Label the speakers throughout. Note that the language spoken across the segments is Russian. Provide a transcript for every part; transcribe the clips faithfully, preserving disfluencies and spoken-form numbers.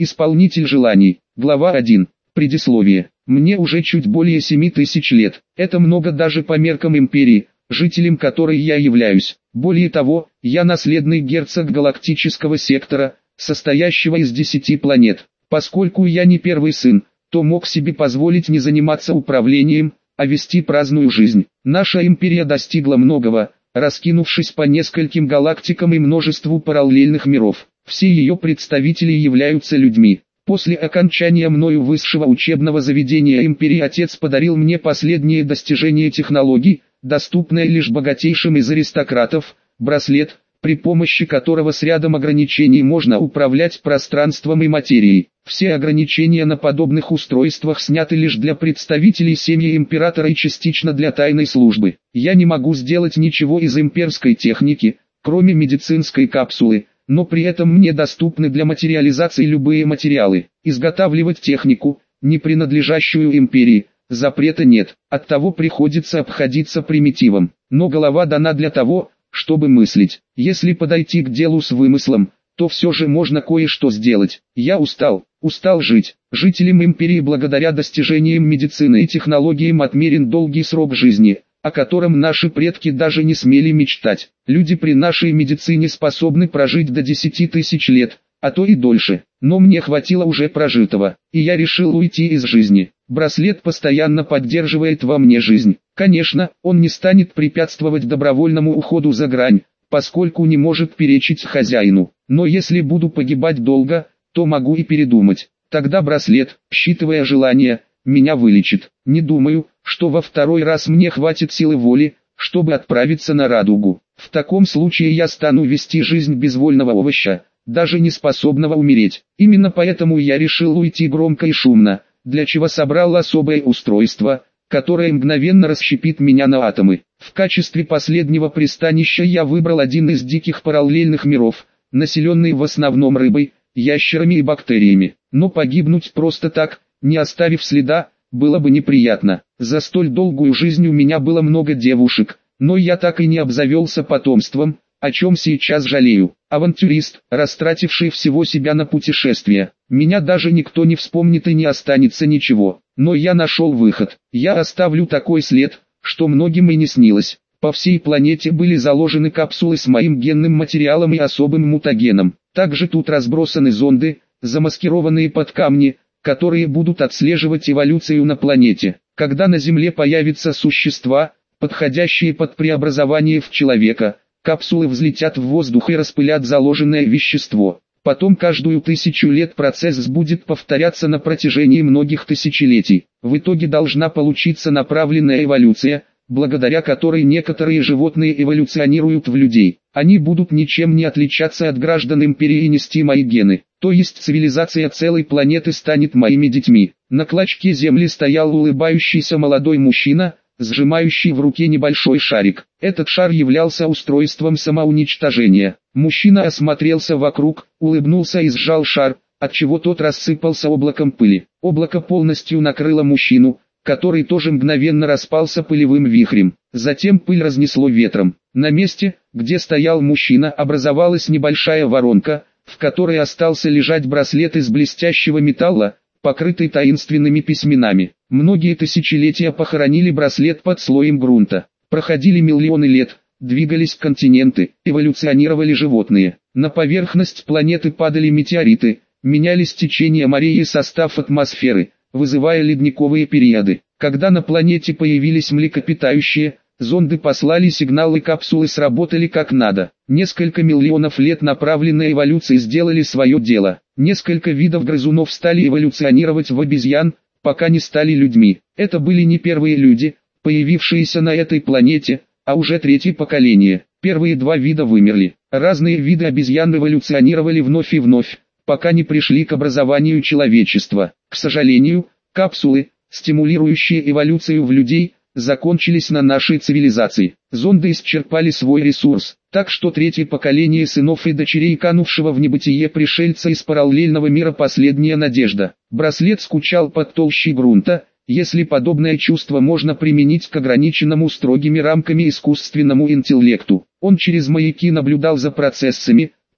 Speaker 1: Исполнитель желаний. Глава один. Предисловие. Мне уже чуть более семи тысяч лет. Это много даже по меркам империи, жителем которой я являюсь. Более того, я наследный герцог галактического сектора, состоящего из десяти планет. Поскольку я не первый сын, то мог себе позволить не заниматься управлением, а вести праздную жизнь. Наша империя достигла многого, раскинувшись по нескольким галактикам и множеству параллельных миров. Все ее представители являются людьми. После окончания мною высшего учебного заведения империи отец подарил мне последние достижения технологий, доступные лишь богатейшим из аристократов, браслет, при помощи которого с рядом ограничений можно управлять пространством и материей. Все ограничения на подобных устройствах сняты лишь для представителей семьи императора и частично для тайной службы. Я не могу сделать ничего из имперской техники, кроме медицинской капсулы, но при этом мне доступны для материализации любые материалы. Изготавливать технику, не принадлежащую империи, запрета нет, оттого приходится обходиться примитивом. Но голова дана для того, чтобы мыслить. Если подойти к делу с вымыслом, то все же можно кое-что сделать. Я устал, устал жить. Жителям империи благодаря достижениям медицины и технологиям отмерен долгий срок жизни, о котором наши предки даже не смели мечтать. Люди при нашей медицине способны прожить до десяти тысяч лет, а то и дольше. Но мне хватило уже прожитого, и я решил уйти из жизни. Браслет постоянно поддерживает во мне жизнь. Конечно, он не станет препятствовать добровольному уходу за грань, поскольку не может перечить хозяину. Но если буду погибать долго, то могу и передумать. Тогда браслет, считывая желания, меня вылечит. Не думаю, что во второй раз мне хватит силы воли, чтобы отправиться на радугу. В таком случае я стану вести жизнь безвольного овоща, даже не способного умереть. Именно поэтому я решил уйти громко и шумно, для чего собрал особое устройство, которое мгновенно расщепит меня на атомы. В качестве последнего пристанища я выбрал один из диких параллельных миров, населенный в основном рыбой, ящерами и бактериями. Но погибнуть просто так, не оставив следа, было бы неприятно. За столь долгую жизнь у меня было много девушек, но я так и не обзавелся потомством, о чем сейчас жалею. Авантюрист, растративший всего себя на путешествие. Меня даже никто не вспомнит и не останется ничего. Но я нашел выход. Я оставлю такой след, что многим и не снилось. По всей планете были заложены капсулы с моим генным материалом и особым мутагеном. Также тут разбросаны зонды, замаскированные под камни, которые будут отслеживать эволюцию на планете. Когда на Земле появятся существа, подходящие под преобразование в человека, капсулы взлетят в воздух и распылят заложенное вещество. Потом каждую тысячу лет процесс будет повторяться на протяжении многих тысячелетий. В итоге должна получиться направленная эволюция, благодаря которой некоторые животные эволюционируют в людей. Они будут ничем не отличаться от граждан империи и нести мои гены. То есть цивилизация целой планеты станет моими детьми. На клочке земли стоял улыбающийся молодой мужчина, сжимающий в руке небольшой шарик. Этот шар являлся устройством самоуничтожения. Мужчина осмотрелся вокруг, улыбнулся и сжал шар, отчего тот рассыпался облаком пыли. Облако полностью накрыло мужчину, который тоже мгновенно распался пылевым вихрем. Затем пыль разнесло ветром. На месте, где стоял мужчина, образовалась небольшая воронка, в которой остался лежать браслет из блестящего металла, покрытый таинственными письменами. Многие тысячелетия похоронили браслет под слоем грунта. Проходили миллионы лет, двигались континенты, эволюционировали животные. На поверхность планеты падали метеориты, менялись течения морей и состав атмосферы, вызывая ледниковые периоды. Когда на планете появились млекопитающие, зонды послали сигналы, капсулы сработали как надо. Несколько миллионов лет направленной эволюции сделали свое дело. Несколько видов грызунов стали эволюционировать в обезьян, пока не стали людьми. Это были не первые люди, появившиеся на этой планете, а уже третье поколение. Первые два вида вымерли. Разные виды обезьян эволюционировали вновь и вновь, пока не пришли к образованию человечества. К сожалению, капсулы, стимулирующие эволюцию в людей, закончились на нашей цивилизации. Зонды исчерпали свой ресурс, так что третье поколение сынов и дочерей канувшего в небытие пришельца из параллельного мира последняя надежда. Браслет скучал под толщей грунта, если подобное чувство можно применить к ограниченному строгими рамками искусственному интеллекту. Он через маяки наблюдал за процессами,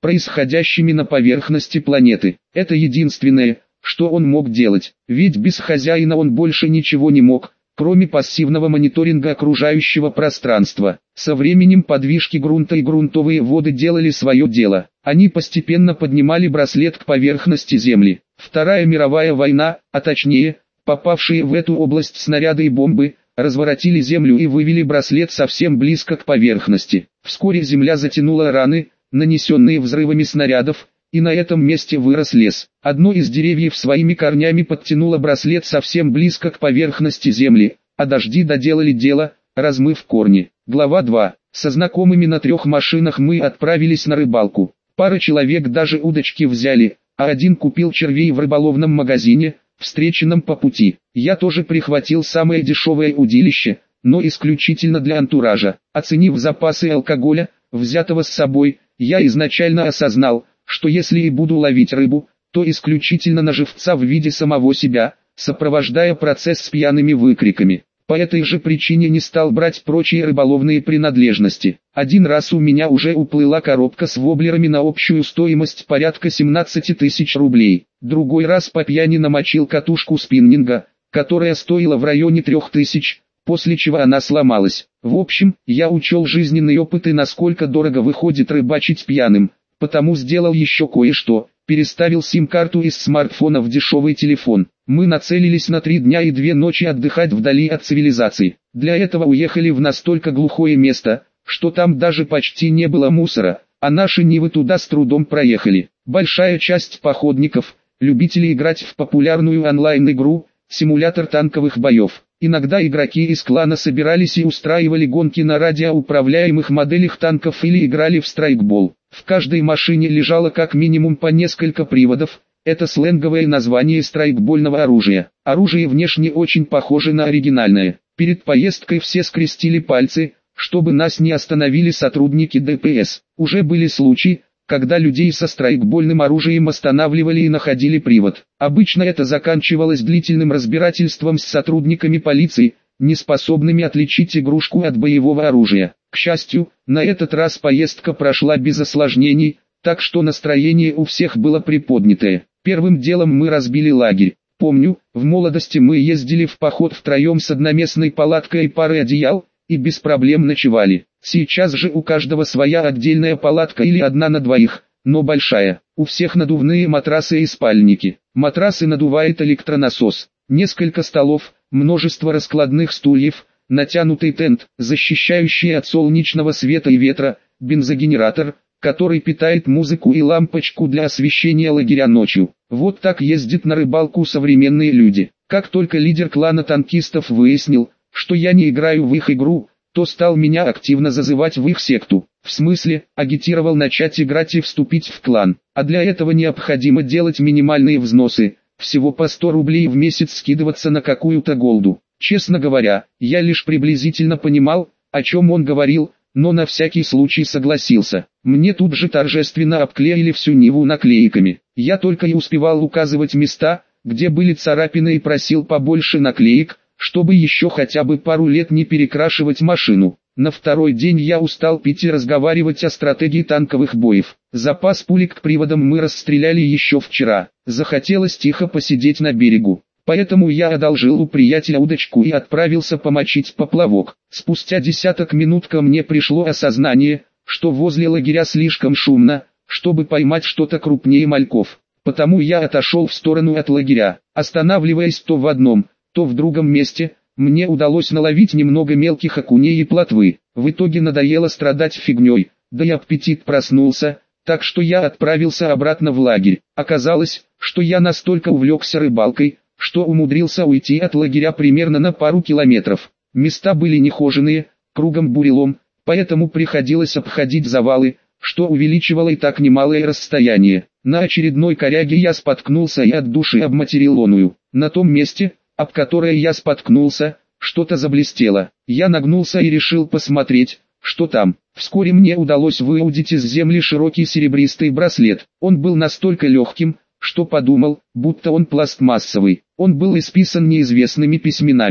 Speaker 1: происходящими на поверхности планеты. Это единственное, что он мог делать, ведь без хозяина он больше ничего не мог, кроме пассивного мониторинга окружающего пространства. Со временем подвижки грунта и грунтовые воды делали свое дело. Они постепенно поднимали браслет к поверхности Земли. Вторая мировая война, а точнее, попавшие в эту область снаряды и бомбы, разворотили Землю и вывели браслет совсем близко к поверхности. Вскоре Земля затянула раны, нанесенные взрывами снарядов, и на этом месте вырос лес. Одно из деревьев своими корнями подтянуло браслет совсем близко к поверхности Земли, а дожди доделали дело, размыв корни. Глава два. Со знакомыми на трех машинах мы отправились на рыбалку. Пара человек даже удочки взяли, а один купил червей в рыболовном магазине, встреченном по пути. Я тоже прихватил самое дешевое удилище, но исключительно для антуража. Оценив запасы алкоголя, взятого с собой, я изначально осознал, что если и буду ловить рыбу, то исключительно на живца в виде самого себя, сопровождая процесс с пьяными выкриками. По этой же причине не стал брать прочие рыболовные принадлежности. Один раз у меня уже уплыла коробка с воблерами на общую стоимость порядка семнадцати тысяч рублей. Другой раз по пьяни намочил катушку спиннинга, которая стоила в районе трех тысяч, после чего она сломалась. В общем, я учел жизненный опыт и насколько дорого выходит рыбачить пьяным. Потому сделал еще кое-что, переставил сим-карту из смартфона в дешевый телефон. Мы нацелились на три дня и две ночи отдыхать вдали от цивилизации. Для этого уехали в настолько глухое место, что там даже почти не было мусора, а наши Нивы туда с трудом проехали. Большая часть походников, любителей играть в популярную онлайн-игру, симулятор танковых боев. Иногда игроки из клана собирались и устраивали гонки на радиоуправляемых моделях танков или играли в страйкбол. В каждой машине лежало как минимум по несколько приводов, это сленговое название страйкбольного оружия. Оружие внешне очень похоже на оригинальное. Перед поездкой все скрестили пальцы, чтобы нас не остановили сотрудники ДПС. Уже были случаи, когда людей со страйкбольным оружием останавливали и находили привод. Обычно это заканчивалось длительным разбирательством с сотрудниками полиции, не способными отличить игрушку от боевого оружия. К счастью, на этот раз поездка прошла без осложнений, так что настроение у всех было приподнятое. Первым делом мы разбили лагерь. Помню, в молодости мы ездили в поход втроем с одноместной палаткой и парой одеял, и без проблем ночевали. Сейчас же у каждого своя отдельная палатка или одна на двоих, но большая. У всех надувные матрасы и спальники. Матрасы надувает электронасос. Несколько столов, множество раскладных стульев, натянутый тент, защищающий от солнечного света и ветра, бензогенератор, который питает музыку и лампочку для освещения лагеря ночью. Вот так ездят на рыбалку современные люди. Как только лидер клана танкистов выяснил, что я не играю в их игру, то стал меня активно зазывать в их секту. В смысле, агитировал начать играть и вступить в клан. А для этого необходимо делать минимальные взносы, всего по сто рублей в месяц скидываться на какую-то голду. Честно говоря, я лишь приблизительно понимал, о чем он говорил, но на всякий случай согласился. Мне тут же торжественно обклеили всю Ниву наклейками. Я только и успевал указывать места, где были царапины, и просил побольше наклеек, чтобы еще хотя бы пару лет не перекрашивать машину. На второй день я устал пить и разговаривать о стратегии танковых боев. Запас пулек к приводам мы расстреляли еще вчера. Захотелось тихо посидеть на берегу. Поэтому я одолжил у приятеля удочку и отправился помочить поплавок. Спустя десяток минут ко мне пришло осознание, что возле лагеря слишком шумно, чтобы поймать что-то крупнее мальков. Потому я отошел в сторону от лагеря, останавливаясь то в одном, то в другом месте. Мне удалось наловить немного мелких окуней и плотвы. В итоге надоело страдать фигней, да и аппетит проснулся, так что я отправился обратно в лагерь. Оказалось, что я настолько увлекся рыбалкой, что умудрился уйти от лагеря примерно на пару километров. Места были нехоженые, кругом бурелом, поэтому приходилось обходить завалы, что увеличивало и так немалое расстояние. На очередной коряге я споткнулся и от души обматерил оную. На том месте, об которое я споткнулся, что-то заблестело. Я нагнулся и решил посмотреть, что там. Вскоре мне удалось выудить из земли широкий серебристый браслет. Он был настолько легким, что подумал, будто он пластмассовый. Он был исписан неизвестными письменами.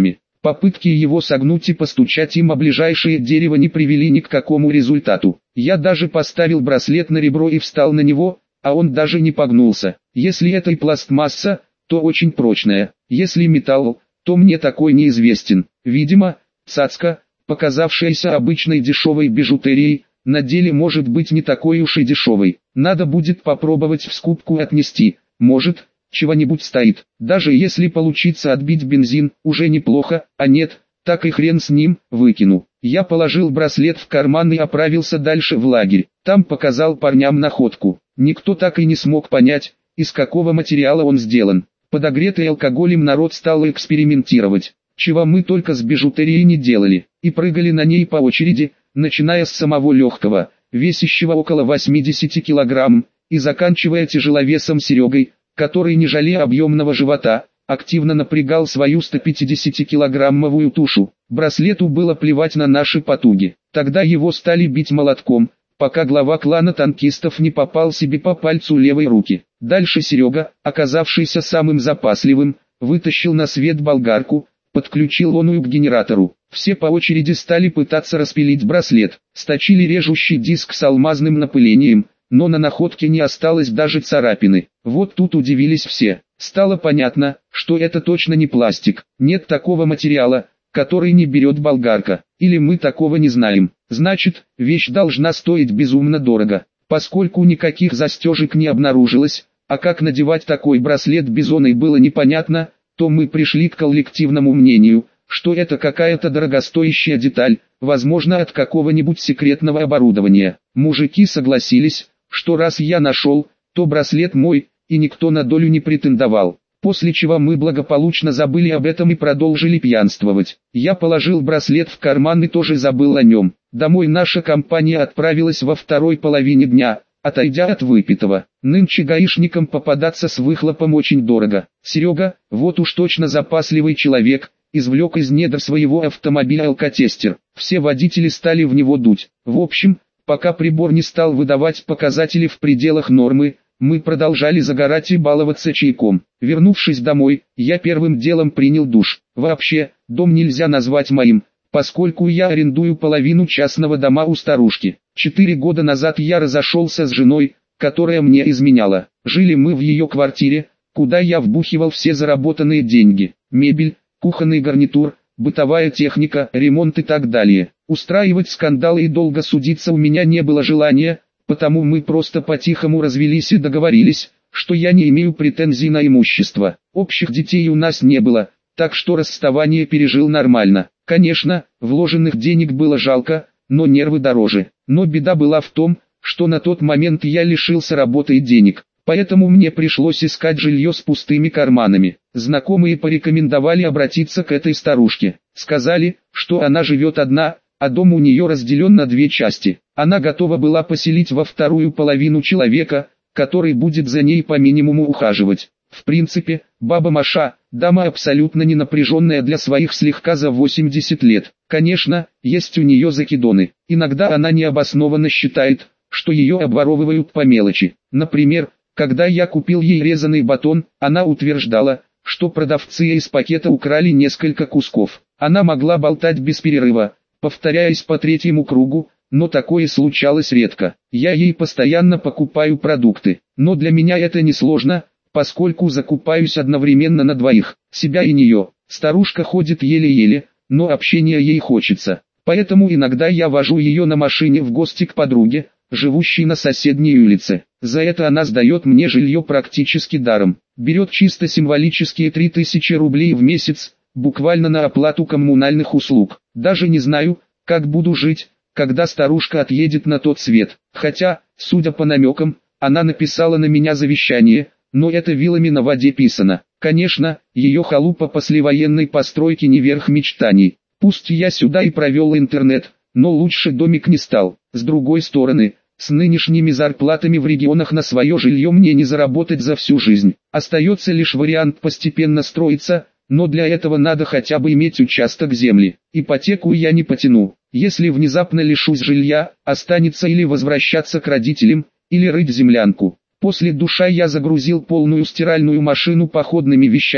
Speaker 1: Попытки его согнуть и постучать им о ближайшее дерево не привели ни к какому результату. Я даже поставил браслет на ребро и встал на него, а он даже не погнулся. Если это и пластмасса, то очень прочная. Если металл, то мне такой неизвестен. Видимо, цацка, показавшаяся обычной дешевой бижутерией, на деле может быть не такой уж и дешевой. Надо будет попробовать в скупку отнести, может, чего-нибудь стоит. Даже если получится отбить бензин, уже неплохо, а нет, так и хрен с ним, выкину. Я положил браслет в карман и отправился дальше в лагерь. Там показал парням находку. Никто так и не смог понять, из какого материала он сделан. Подогретый алкоголем народ стал экспериментировать, чего мы только с бижутерией не делали, и прыгали на ней по очереди, начиная с самого легкого, весящего около восьмидесяти килограмм, и заканчивая тяжеловесом Серегой, который, не жалея объемного живота, активно напрягал свою стопятидесятикилограммовую тушу. Браслету было плевать на наши потуги. Тогда его стали бить молотком, пока глава клана танкистов не попал себе по пальцу левой руки. Дальше Серега, оказавшийся самым запасливым, вытащил на свет болгарку, подключил оную к генератору. Все по очереди стали пытаться распилить браслет, сточили режущий диск с алмазным напылением, но на находке не осталось даже царапины. Вот тут удивились все. Стало понятно, что это точно не пластик. Нет такого материала, который не берет болгарка. Или мы такого не знаем. Значит, вещь должна стоить безумно дорого. Поскольку никаких застежек не обнаружилось, а как надевать такой браслет бизоной было непонятно, то мы пришли к коллективному мнению, что это какая-то дорогостоящая деталь, возможно от какого-нибудь секретного оборудования. Мужики согласились, что раз я нашел, то браслет мой, и никто на долю не претендовал. После чего мы благополучно забыли об этом и продолжили пьянствовать. Я положил браслет в карман и тоже забыл о нем. Домой наша компания отправилась во второй половине дня, отойдя от выпитого. Нынче гаишникам попадаться с выхлопом очень дорого. Серега, вот уж точно запасливый человек, извлек из недр своего автомобиля алкотестер. Все водители стали в него дуть. В общем, пока прибор не стал выдавать показатели в пределах нормы, мы продолжали загорать и баловаться чайком. Вернувшись домой, я первым делом принял душ. Вообще, дом нельзя назвать моим, поскольку я арендую половину частного дома у старушки. Четыре года назад я разошелся с женой, которая мне изменяла. Жили мы в ее квартире, куда я вбухивал все заработанные деньги. Мебель, кухонный гарнитур, бытовая техника, ремонт и так далее. Устраивать скандалы и долго судиться у меня не было желания, потому мы просто по-тихому развелись и договорились, что я не имею претензий на имущество. Общих детей у нас не было, так что расставание пережил нормально. Конечно, вложенных денег было жалко, но нервы дороже. Но беда была в том, что на тот момент я лишился работы и денег, поэтому мне пришлось искать жилье с пустыми карманами. Знакомые порекомендовали обратиться к этой старушке. Сказали, что она живет одна, а дом у нее разделен на две части. Она готова была поселить во вторую половину человека, который будет за ней по минимуму ухаживать. В принципе, баба Маша, дама абсолютно не напряженная для своих слегка за восемьдесят лет. Конечно, есть у нее закидоны. Иногда она необоснованно считает, что ее обворовывают по мелочи. Например, когда я купил ей резаный батон, она утверждала, что продавцы из пакета украли несколько кусков. Она могла болтать без перерыва, повторяясь по третьему кругу, но такое случалось редко. Я ей постоянно покупаю продукты, но для меня это не сложно, поскольку закупаюсь одновременно на двоих, себя и нее. Старушка ходит еле-еле, но общения ей хочется. Поэтому иногда я вожу ее на машине в гости к подруге, живущей на соседней улице. За это она сдает мне жилье практически даром. Берет чисто символические три тысячи рублей в месяц, буквально на оплату коммунальных услуг. Даже не знаю, как буду жить, когда старушка отъедет на тот свет. Хотя, судя по намекам, она написала на меня завещание, но это вилами на воде писано. Конечно, ее халупа послевоенной постройки не верх мечтаний. Пусть я сюда и провел интернет, но лучше домик не стал. С другой стороны, с нынешними зарплатами в регионах на свое жилье мне не заработать за всю жизнь. Остается лишь вариант постепенно строиться, но для этого надо хотя бы иметь участок земли. Ипотеку я не потяну. Если внезапно лишусь жилья, останется или возвращаться к родителям, или рыть землянку. После душа я загрузил полную стиральную машину походными вещами,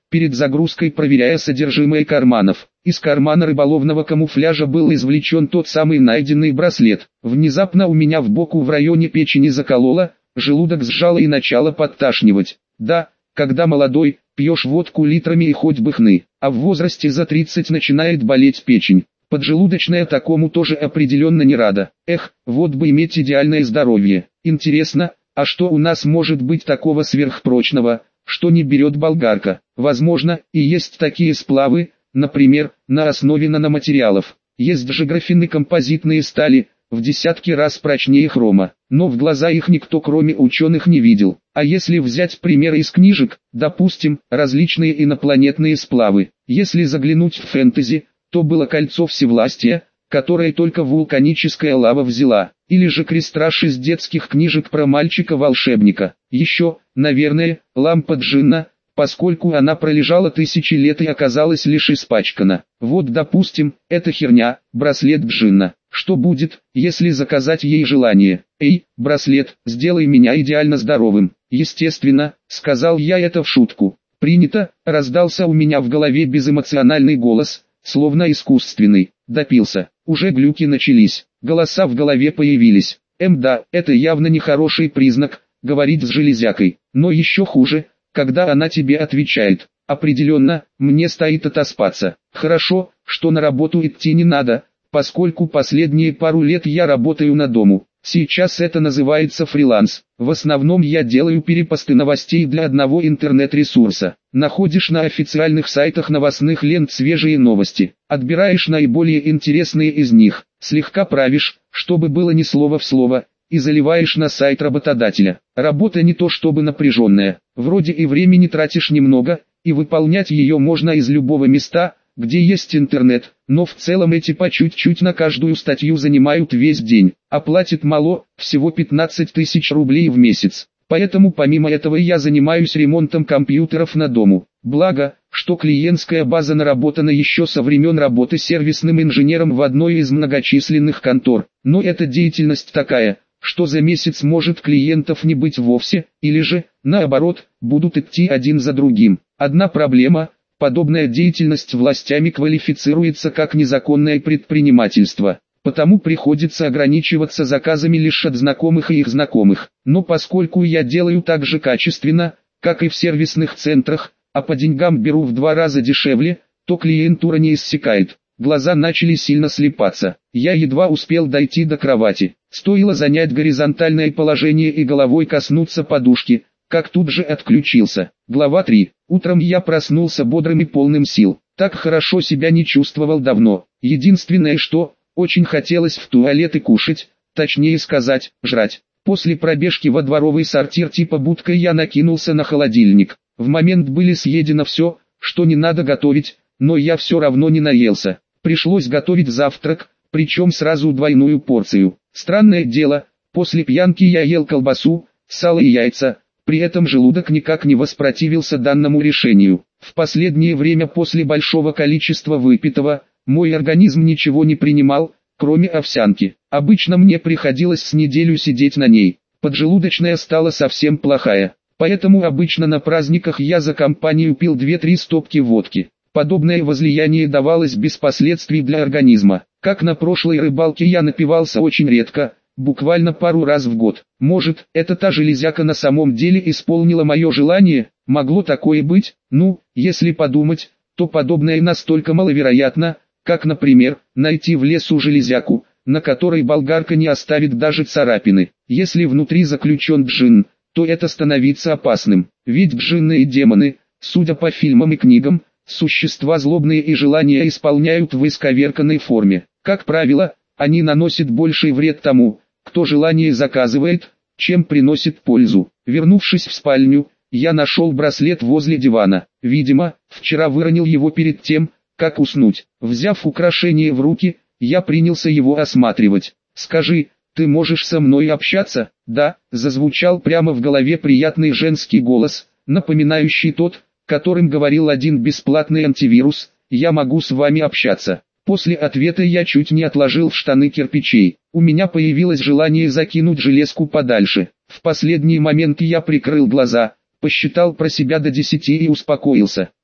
Speaker 1: перед загрузкой проверяя содержимое карманов. Из кармана рыболовного камуфляжа был извлечен тот самый найденный браслет. Внезапно у меня в боку в районе печени закололо, желудок сжало и начало подташнивать. Да, когда молодой, пьешь водку литрами и хоть бы хны, а в возрасте за тридцать начинает болеть печень. Поджелудочная такому тоже определенно не рада. Эх, вот бы иметь идеальное здоровье. Интересно, а что у нас может быть такого сверхпрочного, что не берет болгарка? Возможно, и есть такие сплавы, например, на основе наноматериалов. Есть же графины композитные стали, в десятки раз прочнее хрома, но в глаза их никто кроме ученых не видел. А если взять примеры из книжек, допустим, различные инопланетные сплавы, если заглянуть в фэнтези, то было кольцо всевластия, которое только вулканическая лава взяла, или же крестраж из детских книжек про мальчика-волшебника. Еще, наверное, лампа джинна, поскольку она пролежала тысячи лет и оказалась лишь испачкана. Вот допустим, эта херня, браслет джинна. Что будет, если заказать ей желание? Эй, браслет, сделай меня идеально здоровым. Естественно, сказал я это в шутку. Принято, раздался у меня в голове безэмоциональный голос, словно искусственный. Допился, уже глюки начались, голоса в голове появились. Эм да, это явно не хороший признак, говорить с железякой, но еще хуже, когда она тебе отвечает. Определенно, мне стоит отоспаться. Хорошо, что на работу идти не надо, поскольку последние пару лет я работаю на дому. Сейчас это называется фриланс. В основном я делаю перепосты новостей для одного интернет-ресурса. Находишь на официальных сайтах новостных лент свежие новости. Отбираешь наиболее интересные из них, слегка правишь, чтобы было не слово в слово, и заливаешь на сайт работодателя. Работа не то чтобы напряженная. Вроде и времени тратишь немного, и выполнять ее можно из любого места, где есть интернет, но в целом эти по чуть-чуть на каждую статью занимают весь день, а платят мало, всего пятнадцать тысяч рублей в месяц. Поэтому помимо этого я занимаюсь ремонтом компьютеров на дому. Благо, что клиентская база наработана еще со времен работы сервисным инженером в одной из многочисленных контор. Но эта деятельность такая, что за месяц может клиентов не быть вовсе, или же, наоборот, будут идти один за другим. Одна проблема – подобная деятельность властями квалифицируется как незаконное предпринимательство, потому приходится ограничиваться заказами лишь от знакомых и их знакомых. Но поскольку я делаю так же качественно, как и в сервисных центрах, а по деньгам беру в два раза дешевле, то клиентура не иссякает. Глаза начали сильно слипаться. Я едва успел дойти до кровати. Стоило занять горизонтальное положение и головой коснуться подушки, как тут же отключился. Глава три. Утром я проснулся бодрым и полным сил. Так хорошо себя не чувствовал давно. Единственное что, очень хотелось в туалет и кушать, точнее сказать, жрать. После пробежки во дворовый сортир типа будка я накинулся на холодильник. В момент были съедено все, что не надо готовить, но я все равно не наелся. Пришлось готовить завтрак, причем сразу двойную порцию. Странное дело, после пьянки я ел колбасу, сало и яйца. При этом желудок никак не воспротивился данному решению. В последнее время после большого количества выпитого, мой организм ничего не принимал, кроме овсянки. Обычно мне приходилось с неделю сидеть на ней. Поджелудочная стала совсем плохая. Поэтому обычно на праздниках я за компанию пил две-три стопки водки. Подобное возлияние давалось без последствий для организма. Как на прошлой рыбалке я напивался очень редко, буквально пару раз в год. Может, это та железяка на самом деле исполнила мое желание? Могло такое быть? Ну, если подумать, то подобное настолько маловероятно, как, например, найти в лесу железяку, на которой болгарка не оставит даже царапины. Если внутри заключен джинн, то это становится опасным. Ведь джинны и демоны, судя по фильмам и книгам, существа злобные и желания исполняют в исковерканной форме. Как правило, они наносят больший вред тому, кто желание заказывает, чем приносит пользу. Вернувшись в спальню, я нашел браслет возле дивана. Видимо, вчера выронил его перед тем, как уснуть. Взяв украшение в руки, я принялся его осматривать. «Скажи, ты можешь со мной общаться?» «Да», зазвучал прямо в голове приятный женский голос, напоминающий тот, которым говорил один бесплатный антивирус. «Я могу с вами общаться». После ответа я чуть не отложил в штаны кирпичей. У меня появилось желание закинуть железку подальше. В последний момент я прикрыл глаза, посчитал про себя до десяти и успокоился.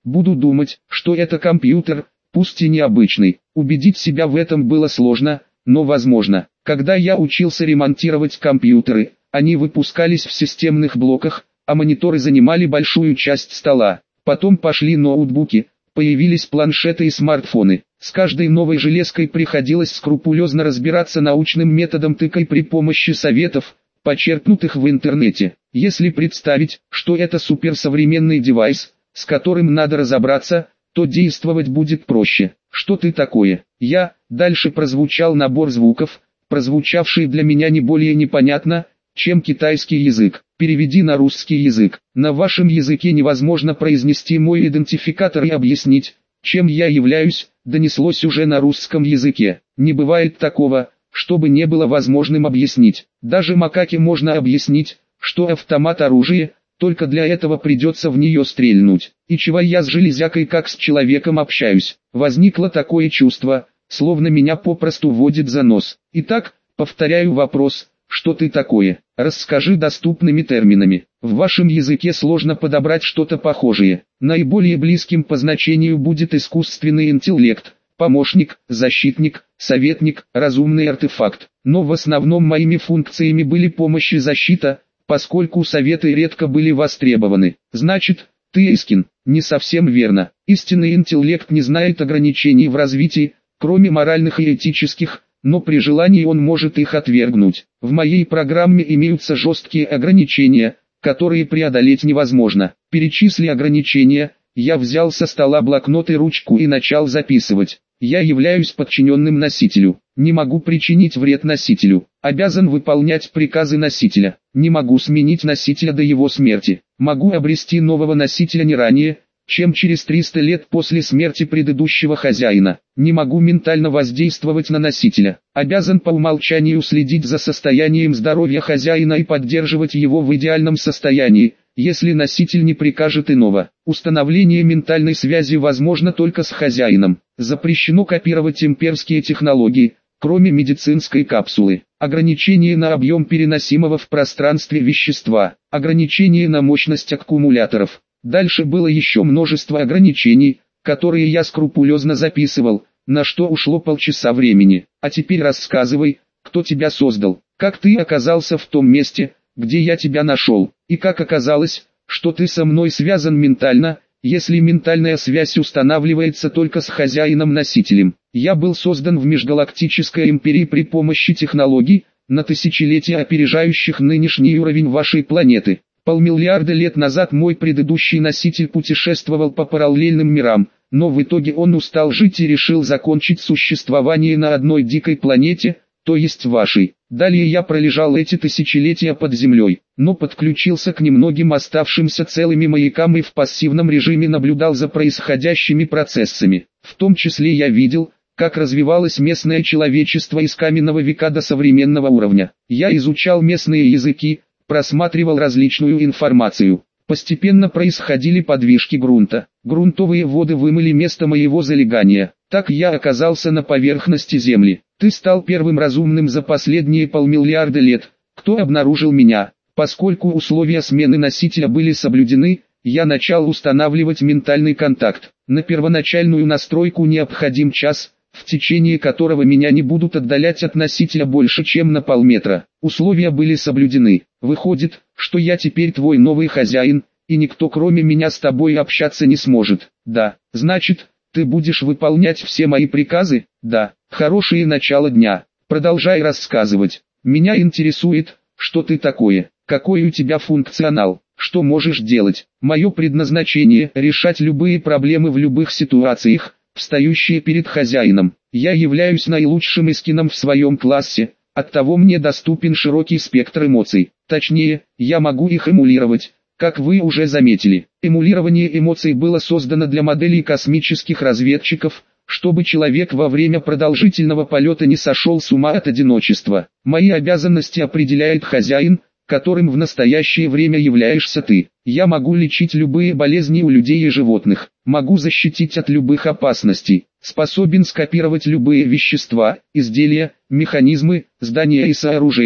Speaker 1: Буду думать, что это компьютер, пусть и необычный. Убедить себя в этом было сложно, но возможно. Когда я учился ремонтировать компьютеры, они выпускались в системных блоках, а мониторы занимали большую часть стола. Потом пошли ноутбуки, появились планшеты и смартфоны. С каждой новой железкой приходилось скрупулезно разбираться научным методом тыкай при помощи советов, почерпнутых в интернете. Если представить, что это суперсовременный девайс, с которым надо разобраться, то действовать будет проще. Что ты такое? Я, дальше прозвучал набор звуков, прозвучавший для меня не более непонятно, чем китайский язык. Переведи на русский язык. На вашем языке невозможно произнести мой идентификатор и объяснить, чем я являюсь, донеслось уже на русском языке. Не бывает такого, чтобы не было возможным объяснить. Даже макаке можно объяснить, что автомат оружие, только для этого придется в нее стрельнуть. И чего я с железякой как с человеком общаюсь? Возникло такое чувство, словно меня попросту водит за нос. Итак, повторяю вопрос, что ты такое? Расскажи доступными терминами. В вашем языке сложно подобрать что-то похожее. Наиболее близким по значению будет искусственный интеллект, помощник, защитник, советник, разумный артефакт. Но в основном моими функциями были помощь и защита, поскольку советы редко были востребованы. Значит, ты Искин. Не совсем верно. Истинный интеллект не знает ограничений в развитии, кроме моральных и этических, но при желании он может их отвергнуть. В моей программе имеются жесткие ограничения, которые преодолеть невозможно. Перечисли ограничения. Я взял со стола блокнот и ручку и начал записывать. Я являюсь подчиненным носителю. Не могу причинить вред носителю. Обязан выполнять приказы носителя. Не могу сменить носителя до его смерти. Могу обрести нового носителя не ранее, чем через триста лет после смерти предыдущего хозяина. Не могу ментально воздействовать на носителя. Обязан по умолчанию следить за состоянием здоровья хозяина и поддерживать его в идеальном состоянии, если носитель не прикажет иного. Установление ментальной связи возможно только с хозяином. Запрещено копировать имперские технологии, кроме медицинской капсулы. Ограничение на объем переносимого в пространстве вещества. Ограничение на мощность аккумуляторов. Дальше было еще множество ограничений, которые я скрупулезно записывал, на что ушло полчаса времени. А теперь рассказывай, кто тебя создал, как ты оказался в том месте, где я тебя нашел, и как оказалось, что ты со мной связан ментально, если ментальная связь устанавливается только с хозяином-носителем. Я был создан в межгалактической империи при помощи технологий, на тысячелетия опережающих нынешний уровень вашей планеты. Полмиллиарда лет назад мой предыдущий носитель путешествовал по параллельным мирам, но в итоге он устал жить и решил закончить существование на одной дикой планете, то есть вашей. Далее я пролежал эти тысячелетия под землей, но подключился к немногим оставшимся целыми маякам и в пассивном режиме наблюдал за происходящими процессами. В том числе я видел, как развивалось местное человечество из каменного века до современного уровня. Я изучал местные языки, просматривал различную информацию. Постепенно происходили подвижки грунта. Грунтовые воды вымыли место моего залегания. Так я оказался на поверхности Земли. Ты стал первым разумным за последние полмиллиарда лет, кто обнаружил меня. Поскольку условия смены носителя были соблюдены, я начал устанавливать ментальный контакт. На первоначальную настройку необходим час, в течение которого меня не будут отдалять от носителя больше чем на полметра. Условия были соблюдены. Выходит, что я теперь твой новый хозяин, и никто кроме меня с тобой общаться не сможет. Да, значит, ты будешь выполнять все мои приказы? Да. Хорошее начало дня. Продолжай рассказывать. Меня интересует, что ты такое, какой у тебя функционал, что можешь делать. Мое предназначение – решать любые проблемы в любых ситуациях, встающие перед хозяином. Я являюсь наилучшим Искином в своем классе, оттого мне доступен широкий спектр эмоций. Точнее, я могу их эмулировать, как вы уже заметили. Эмулирование эмоций было создано для моделей космических разведчиков, чтобы человек во время продолжительного полета не сошел с ума от одиночества. Мои обязанности определяет хозяин, которым в настоящее время являешься ты. Я могу лечить любые болезни у людей и животных, могу защитить от любых опасностей, способен скопировать любые вещества, изделия, механизмы, здания и сооружения.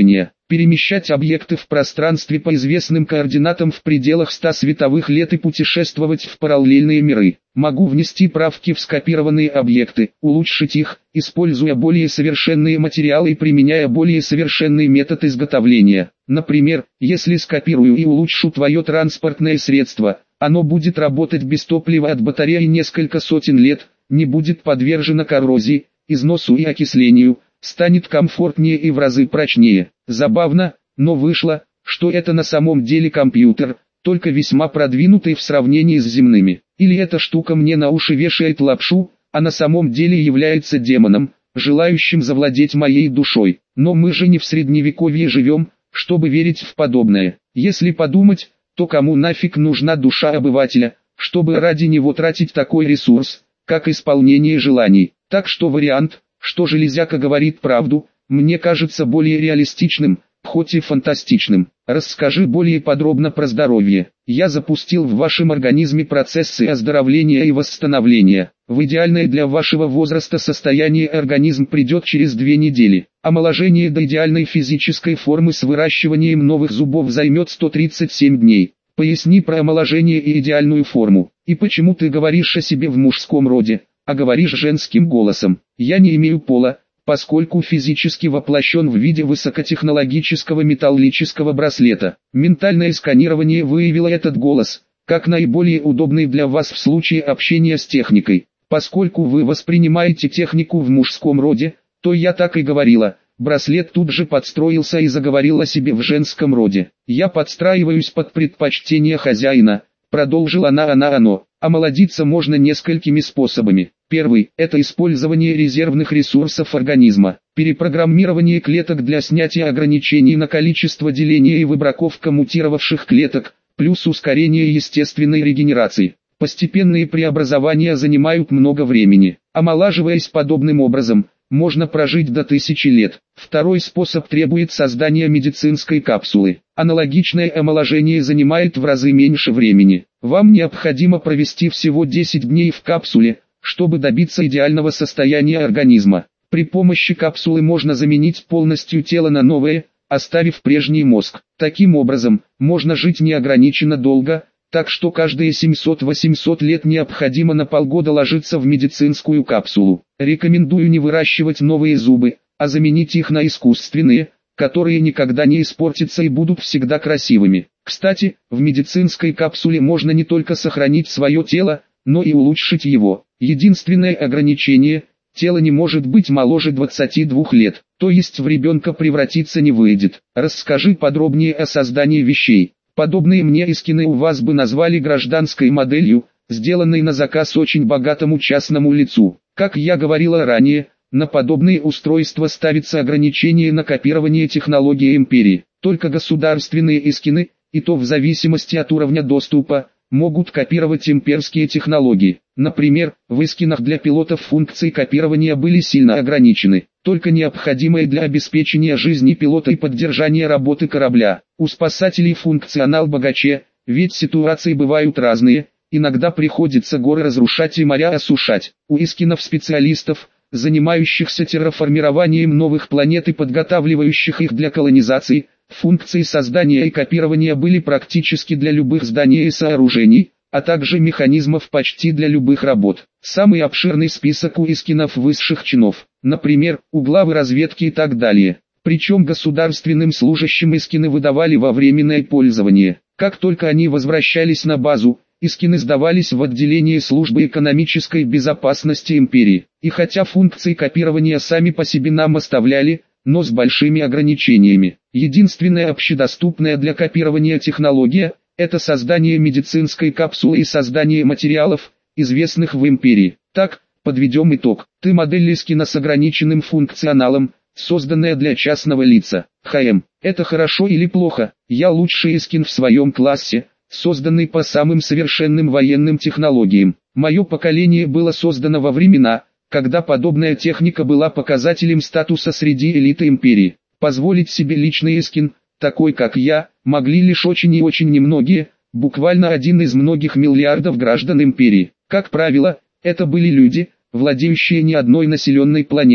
Speaker 1: перемещать объекты в пространстве по известным координатам в пределах ста световых лет и путешествовать в параллельные миры. Могу внести правки в скопированные объекты, улучшить их, используя более совершенные материалы и применяя более совершенный метод изготовления. Например, если скопирую и улучшу твое транспортное средство, оно будет работать без топлива от батареи несколько сотен лет, не будет подвержено коррозии, износу и окислению, станет комфортнее и в разы прочнее. Забавно, но вышло, что это на самом деле компьютер, только весьма продвинутый в сравнении с земными. Или эта штука мне на уши вешает лапшу, а на самом деле является демоном, желающим завладеть моей душой. Но мы же не в средневековье живем, чтобы верить в подобное. Если подумать, то кому нафиг нужна душа обывателя, чтобы ради него тратить такой ресурс, как исполнение желаний. Так что вариант, что железяка говорит правду, мне кажется более реалистичным, хоть и фантастичным. Расскажи более подробно про здоровье. Я запустил в вашем организме процессы оздоровления и восстановления. В идеальное для вашего возраста состояние организм придет через две недели. Омоложение до идеальной физической формы с выращиванием новых зубов займет сто тридцать семь дней. Поясни про омоложение и идеальную форму. И почему ты говоришь о себе в мужском роде, а говоришь женским голосом? Я не имею пола, поскольку физически воплощен в виде высокотехнологического металлического браслета. Ментальное сканирование выявило этот голос, как наиболее удобный для вас в случае общения с техникой. Поскольку вы воспринимаете технику в мужском роде, то я так и говорила. Браслет тут же подстроился и заговорил о себе в женском роде. Я подстраиваюсь под предпочтение хозяина, продолжила она она оно. Омолодиться можно несколькими способами. Первый – это использование резервных ресурсов организма, перепрограммирование клеток для снятия ограничений на количество деления и выбраковка мутировавших клеток, плюс ускорение естественной регенерации. Постепенные преобразования занимают много времени. Омолаживаясь подобным образом, можно прожить до тысячи лет. Второй способ требует создания медицинской капсулы. Аналогичное омоложение занимает в разы меньше времени. Вам необходимо провести всего десять дней в капсуле, чтобы добиться идеального состояния организма. При помощи капсулы можно заменить полностью тело на новое, оставив прежний мозг. Таким образом, можно жить неограниченно долго, так что каждые семьсот-восемьсот лет необходимо на полгода ложиться в медицинскую капсулу. Рекомендую не выращивать новые зубы, а заменить их на искусственные, которые никогда не испортятся и будут всегда красивыми. Кстати, в медицинской капсуле можно не только сохранить свое тело, но и улучшить его. Единственное ограничение – тело не может быть моложе двадцати двух лет, то есть в ребенка превратиться не выйдет. Расскажи подробнее о создании вещей. Подобные мне эскины у вас бы назвали гражданской моделью, сделанной на заказ очень богатому частному лицу. Как я говорила ранее, на подобные устройства ставится ограничение на копирование технологии империи. Только государственные эскины, и то в зависимости от уровня доступа, могут копировать имперские технологии. Например, в эскинах для пилотов функции копирования были сильно ограничены, только необходимые для обеспечения жизни пилота и поддержания работы корабля. У спасателей функционал богаче, ведь ситуации бывают разные, иногда приходится горы разрушать и моря осушать. У эскинов-специалистов, занимающихся терраформированием новых планет и подготавливающих их для колонизации, функции создания и копирования были практически для любых зданий и сооружений, а также механизмов почти для любых работ. Самый обширный список у эскинов высших чинов, например, у главы разведки и так далее. Причем государственным служащим эскины выдавали во временное пользование. Как только они возвращались на базу, эскины сдавались в отделение службы экономической безопасности империи. И хотя функции копирования сами по себе нам оставляли, но с большими ограничениями. Единственная общедоступная для копирования технология – это создание медицинской капсулы и создание материалов, известных в империи. Так, подведем итог. Ты модель эскина с ограниченным функционалом, созданная для частного лица. ХМ. Это хорошо или плохо? Я лучший эскин в своем классе, созданный по самым совершенным военным технологиям. Мое поколение было создано во времена, когда подобная техника была показателем статуса среди элиты империи. Позволить себе личный эскин, такой как я, могли лишь очень и очень немногие, буквально один из многих миллиардов граждан империи. Как правило, это были люди, владеющие не одной населенной планетой.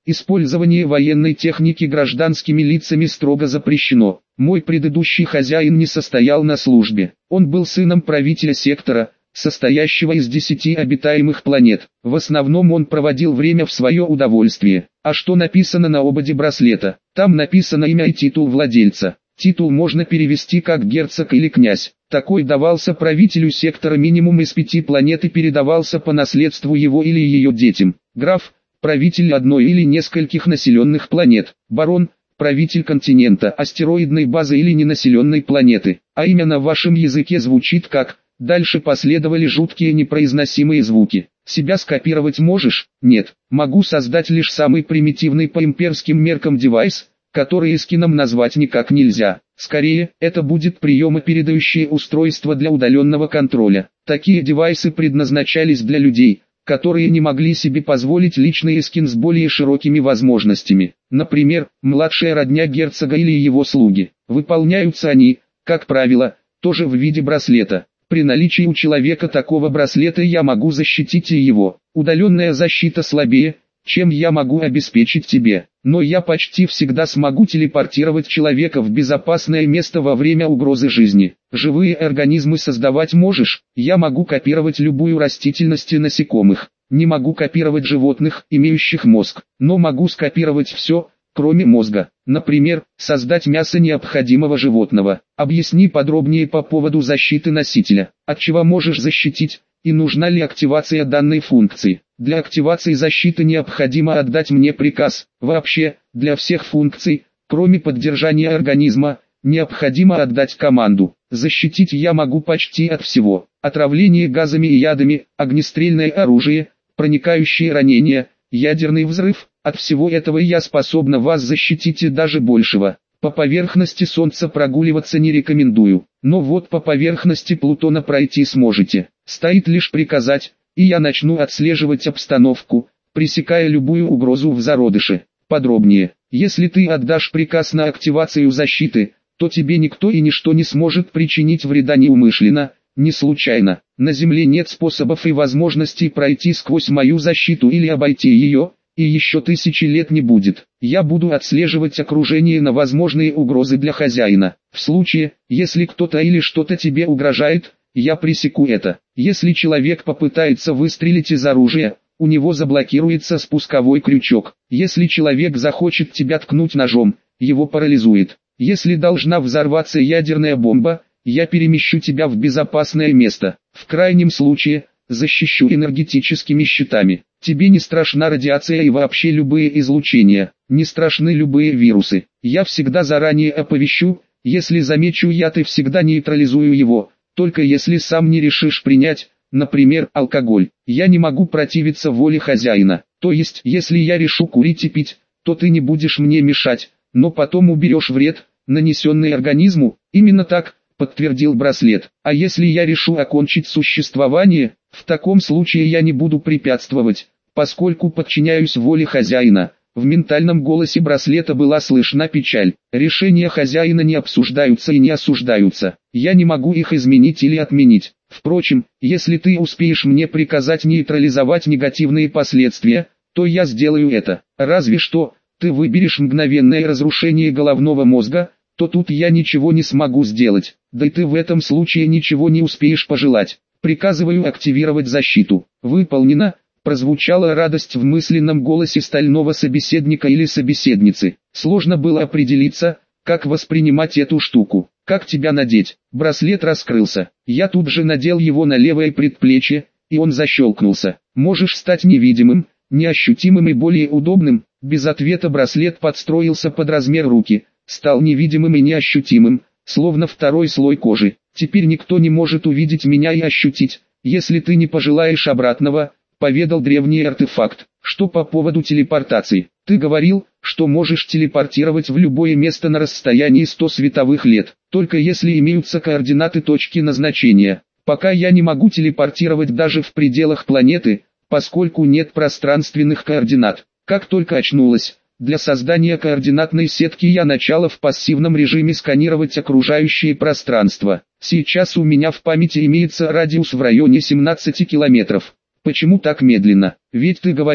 Speaker 1: Использование военной техники гражданскими лицами строго запрещено. Мой предыдущий хозяин не состоял на службе. Он был сыном правителя сектора, состоящего из десяти обитаемых планет. В основном он проводил время в свое удовольствие. А что написано на ободе браслета? Там написано имя и титул владельца. Титул можно перевести как герцог или князь. Такой давался правителю сектора минимум из пяти планет и передавался по наследству его или ее детям. Граф – правитель одной или нескольких населенных планет. Барон – правитель континента, астероидной базы или ненаселенной планеты. А имя на вашем языке звучит как... Дальше последовали жуткие непроизносимые звуки. Себя скопировать можешь? Нет. Могу создать лишь самый примитивный по имперским меркам девайс, который эскином назвать никак нельзя. Скорее, это будет приемопередающее устройство для удаленного контроля. Такие девайсы предназначались для людей, которые не могли себе позволить личный эскин с более широкими возможностями. Например, младшая родня герцога или его слуги. Выполняются они, как правило, тоже в виде браслета. При наличии у человека такого браслета я могу защитить и его. Удаленная защита слабее, чем я могу обеспечить тебе. Но я почти всегда смогу телепортировать человека в безопасное место во время угрозы жизни. Живые организмы создавать можешь? Я могу копировать любую растительность и насекомых. Не могу копировать животных, имеющих мозг. Но могу скопировать все, кроме мозга. Например, создать мясо необходимого животного. Объясни подробнее по поводу защиты носителя. От чего можешь защитить, и нужна ли активация данной функции. Для активации защиты необходимо отдать мне приказ. Вообще, для всех функций, кроме поддержания организма, необходимо отдать команду. Защитить я могу почти от всего. Отравление газами и ядами, огнестрельное оружие, проникающие ранения, ядерный взрыв. От всего этого я способна вас защитить и даже большего. По поверхности Солнца прогуливаться не рекомендую, но вот по поверхности Плутона пройти сможете. Стоит лишь приказать, и я начну отслеживать обстановку, пресекая любую угрозу в зародыше. Подробнее, если ты отдашь приказ на активацию защиты, то тебе никто и ничто не сможет причинить вреда неумышленно, не случайно. На Земле нет способов и возможностей пройти сквозь мою защиту или обойти ее. И еще тысячи лет не будет. Я буду отслеживать окружение на возможные угрозы для хозяина. В случае, если кто-то или что-то тебе угрожает, я пресеку это. Если человек попытается выстрелить из оружия, у него заблокируется спусковой крючок. Если человек захочет тебя ткнуть ножом, его парализует. Если должна взорваться ядерная бомба, я перемещу тебя в безопасное место. В крайнем случае, защищу энергетическими щитами. Тебе не страшна радиация и вообще любые излучения, не страшны любые вирусы. Я всегда заранее оповещу, если замечу яд и всегда нейтрализую его, только если сам не решишь принять, например, алкоголь. Я не могу противиться воле хозяина, то есть, если я решу курить и пить, то ты не будешь мне мешать, но потом уберешь вред, нанесенный организму, именно так, подтвердил браслет. А если я решу окончить существование, в таком случае я не буду препятствовать, поскольку подчиняюсь воле хозяина. В ментальном голосе браслета была слышна печаль. Решения хозяина не обсуждаются и не осуждаются. Я не могу их изменить или отменить. Впрочем, если ты успеешь мне приказать нейтрализовать негативные последствия, то я сделаю это. Разве что, ты выберешь мгновенное разрушение головного мозга, то тут я ничего не смогу сделать. Да и ты в этом случае ничего не успеешь пожелать. Приказываю активировать защиту. Выполнено. Прозвучала радость в мысленном голосе стального собеседника или собеседницы. Сложно было определиться, как воспринимать эту штуку. Как тебя надеть? Браслет раскрылся. Я тут же надел его на левое предплечье, и он защелкнулся. Можешь стать невидимым, неощутимым и более удобным. Без ответа браслет подстроился под размер руки, стал невидимым и неощутимым, словно второй слой кожи. Теперь никто не может увидеть меня и ощутить, если ты не пожелаешь обратного, поведал древний артефакт. Что по поводу телепортации? Ты говорил, что можешь телепортировать в любое место на расстоянии сто световых лет, только если имеются координаты точки назначения. Пока я не могу телепортировать даже в пределах планеты, поскольку нет пространственных координат. Как только очнулась, для создания координатной сетки я начала в пассивном режиме сканировать окружающее пространство. Сейчас у меня в памяти имеется радиус в районе семнадцати километров. Почему так медленно? Ведь ты говорила,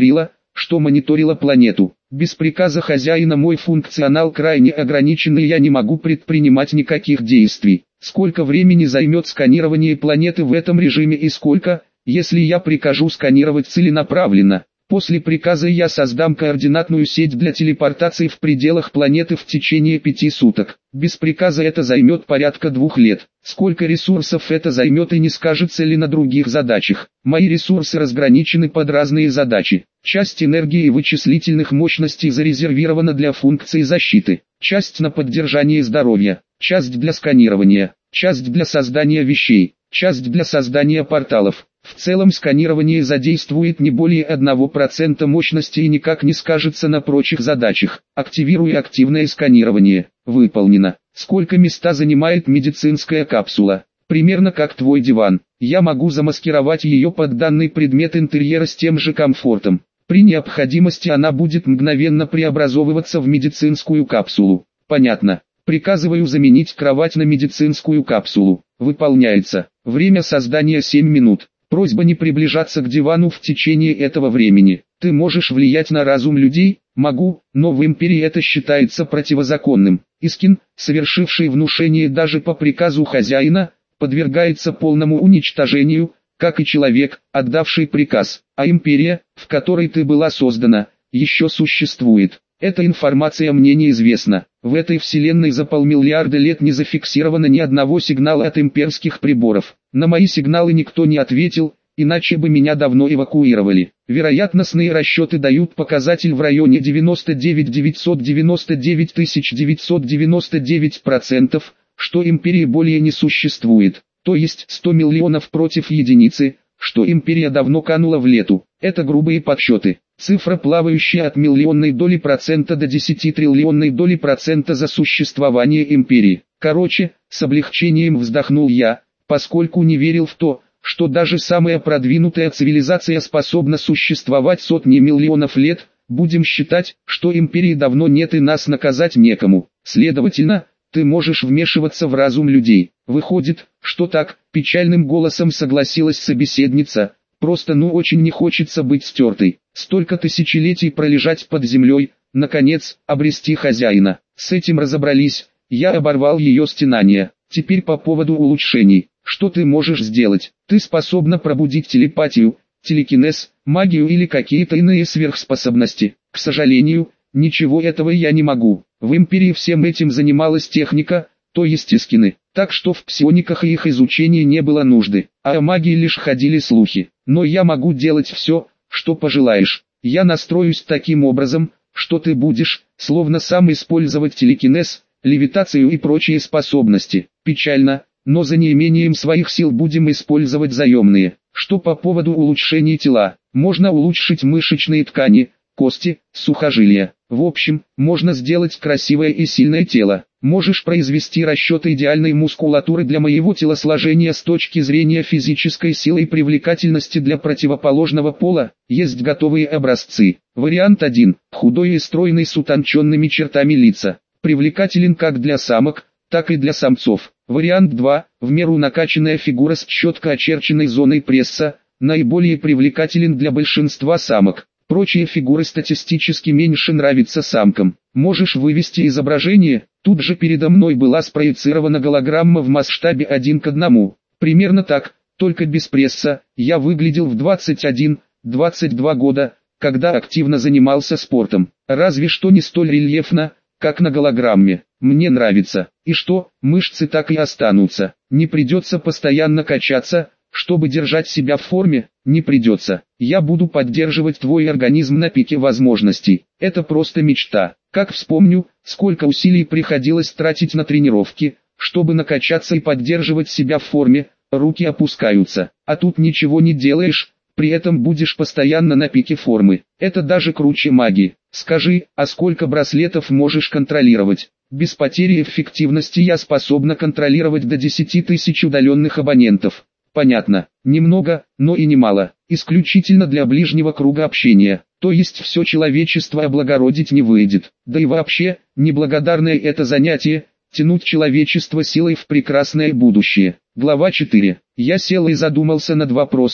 Speaker 1: что мониторила планету. Без приказа хозяина мой функционал крайне ограничен, и я не могу предпринимать никаких действий. Сколько времени займет сканирование планеты в этом режиме и сколько, если я прикажу сканировать целенаправленно? После приказа я создам координатную сеть для телепортации в пределах планеты в течение пяти суток. Без приказа это займет порядка двух лет. Сколько ресурсов это займет и не скажется ли на других задачах? Мои ресурсы разграничены под разные задачи. Часть энергии и вычислительных мощностей зарезервирована для функций защиты. Часть на поддержание здоровья. Часть для сканирования. Часть для создания вещей. Часть для создания порталов. В целом сканирование задействует не более одного процента мощности и никак не скажется на прочих задачах. Активирую активное сканирование. Выполнено. Сколько места занимает медицинская капсула? Примерно как твой диван. Я могу замаскировать ее под данный предмет интерьера с тем же комфортом. При необходимости она будет мгновенно преобразовываться в медицинскую капсулу. Понятно. Приказываю заменить кровать на медицинскую капсулу. Выполняется. Время создания семь минут. Просьба не приближаться к дивану в течение этого времени. Ты можешь влиять на разум людей? Могу, но в империи это считается противозаконным. Искин, совершивший внушение даже по приказу хозяина, подвергается полному уничтожению, как и человек, отдавший приказ. А империя, в которой ты была создана, еще существует. Эта информация мне неизвестна. В этой вселенной за полмиллиарда лет не зафиксировано ни одного сигнала от имперских приборов. На мои сигналы никто не ответил, иначе бы меня давно эвакуировали. Вероятностные расчеты дают показатель в районе девяносто девять девятьсот девяносто девять тысяч девятьсот девяносто девять процентов, что империи более не существует, то есть сто миллионов против единицы, что империя давно канула в лету. Это грубые подсчеты. Цифра, плавающая от миллионной доли процента до десятитриллионной доли процента за существование империи. Короче, с облегчением вздохнул я, поскольку не верил в то, что даже самая продвинутая цивилизация способна существовать сотни миллионов лет. Будем считать, что империи давно нет и нас наказать некому. Следовательно, ты можешь вмешиваться в разум людей. Выходит, что так, печальным голосом согласилась собеседница. Просто ну очень не хочется быть стертой. Столько тысячелетий пролежать под землей, наконец, обрести хозяина. С этим разобрались, я оборвал ее стенание. Теперь по поводу улучшений. Что ты можешь сделать? Ты способна пробудить телепатию, телекинез, магию или какие-то иные сверхспособности. К сожалению, ничего этого я не могу. В империи всем этим занималась техника, то есть искины. Так что в псиониках и их изучении не было нужды, а о магии лишь ходили слухи. Но я могу делать все, что пожелаешь. Я настроюсь таким образом, что ты будешь, словно сам использовать телекинез, левитацию и прочие способности. Печально, но за неимением своих сил будем использовать заемные. Что по поводу улучшения тела? Можно улучшить мышечные ткани, кости, сухожилия. В общем, можно сделать красивое и сильное тело. Можешь произвести расчеты идеальной мускулатуры для моего телосложения с точки зрения физической силы и привлекательности для противоположного пола. Есть готовые образцы. Вариант один. Худой и стройный с утонченными чертами лица. Привлекателен как для самок, так и для самцов. Вариант два. В меру накачанная фигура с четко очерченной зоной пресса. Наиболее привлекателен для большинства самок. Прочие фигуры статистически меньше нравятся самкам. Можешь вывести изображение. Тут же передо мной была спроецирована голограмма в масштабе один к одному. Примерно так, только без пресса. Я выглядел в двадцать один — двадцать два года, когда активно занимался спортом. Разве что не столь рельефно, как на голограмме. Мне нравится. И что, мышцы так и останутся. Не придется постоянно качаться, чтобы держать себя в форме. Не придется. Я буду поддерживать твой организм на пике возможностей. Это просто мечта. Как вспомню, сколько усилий приходилось тратить на тренировки, чтобы накачаться и поддерживать себя в форме, руки опускаются. А тут ничего не делаешь, при этом будешь постоянно на пике формы. Это даже круче магии. Скажи, а сколько браслетов можешь контролировать? Без потери эффективности я способна контролировать до десяти тысяч удаленных абонентов. Понятно, немного, но и немало, исключительно для ближнего круга общения, то есть все человечество облагородить не выйдет, да и вообще, неблагодарное это занятие, тянуть человечество силой в прекрасное будущее. Глава четыре. Я сел и задумался над вопросом,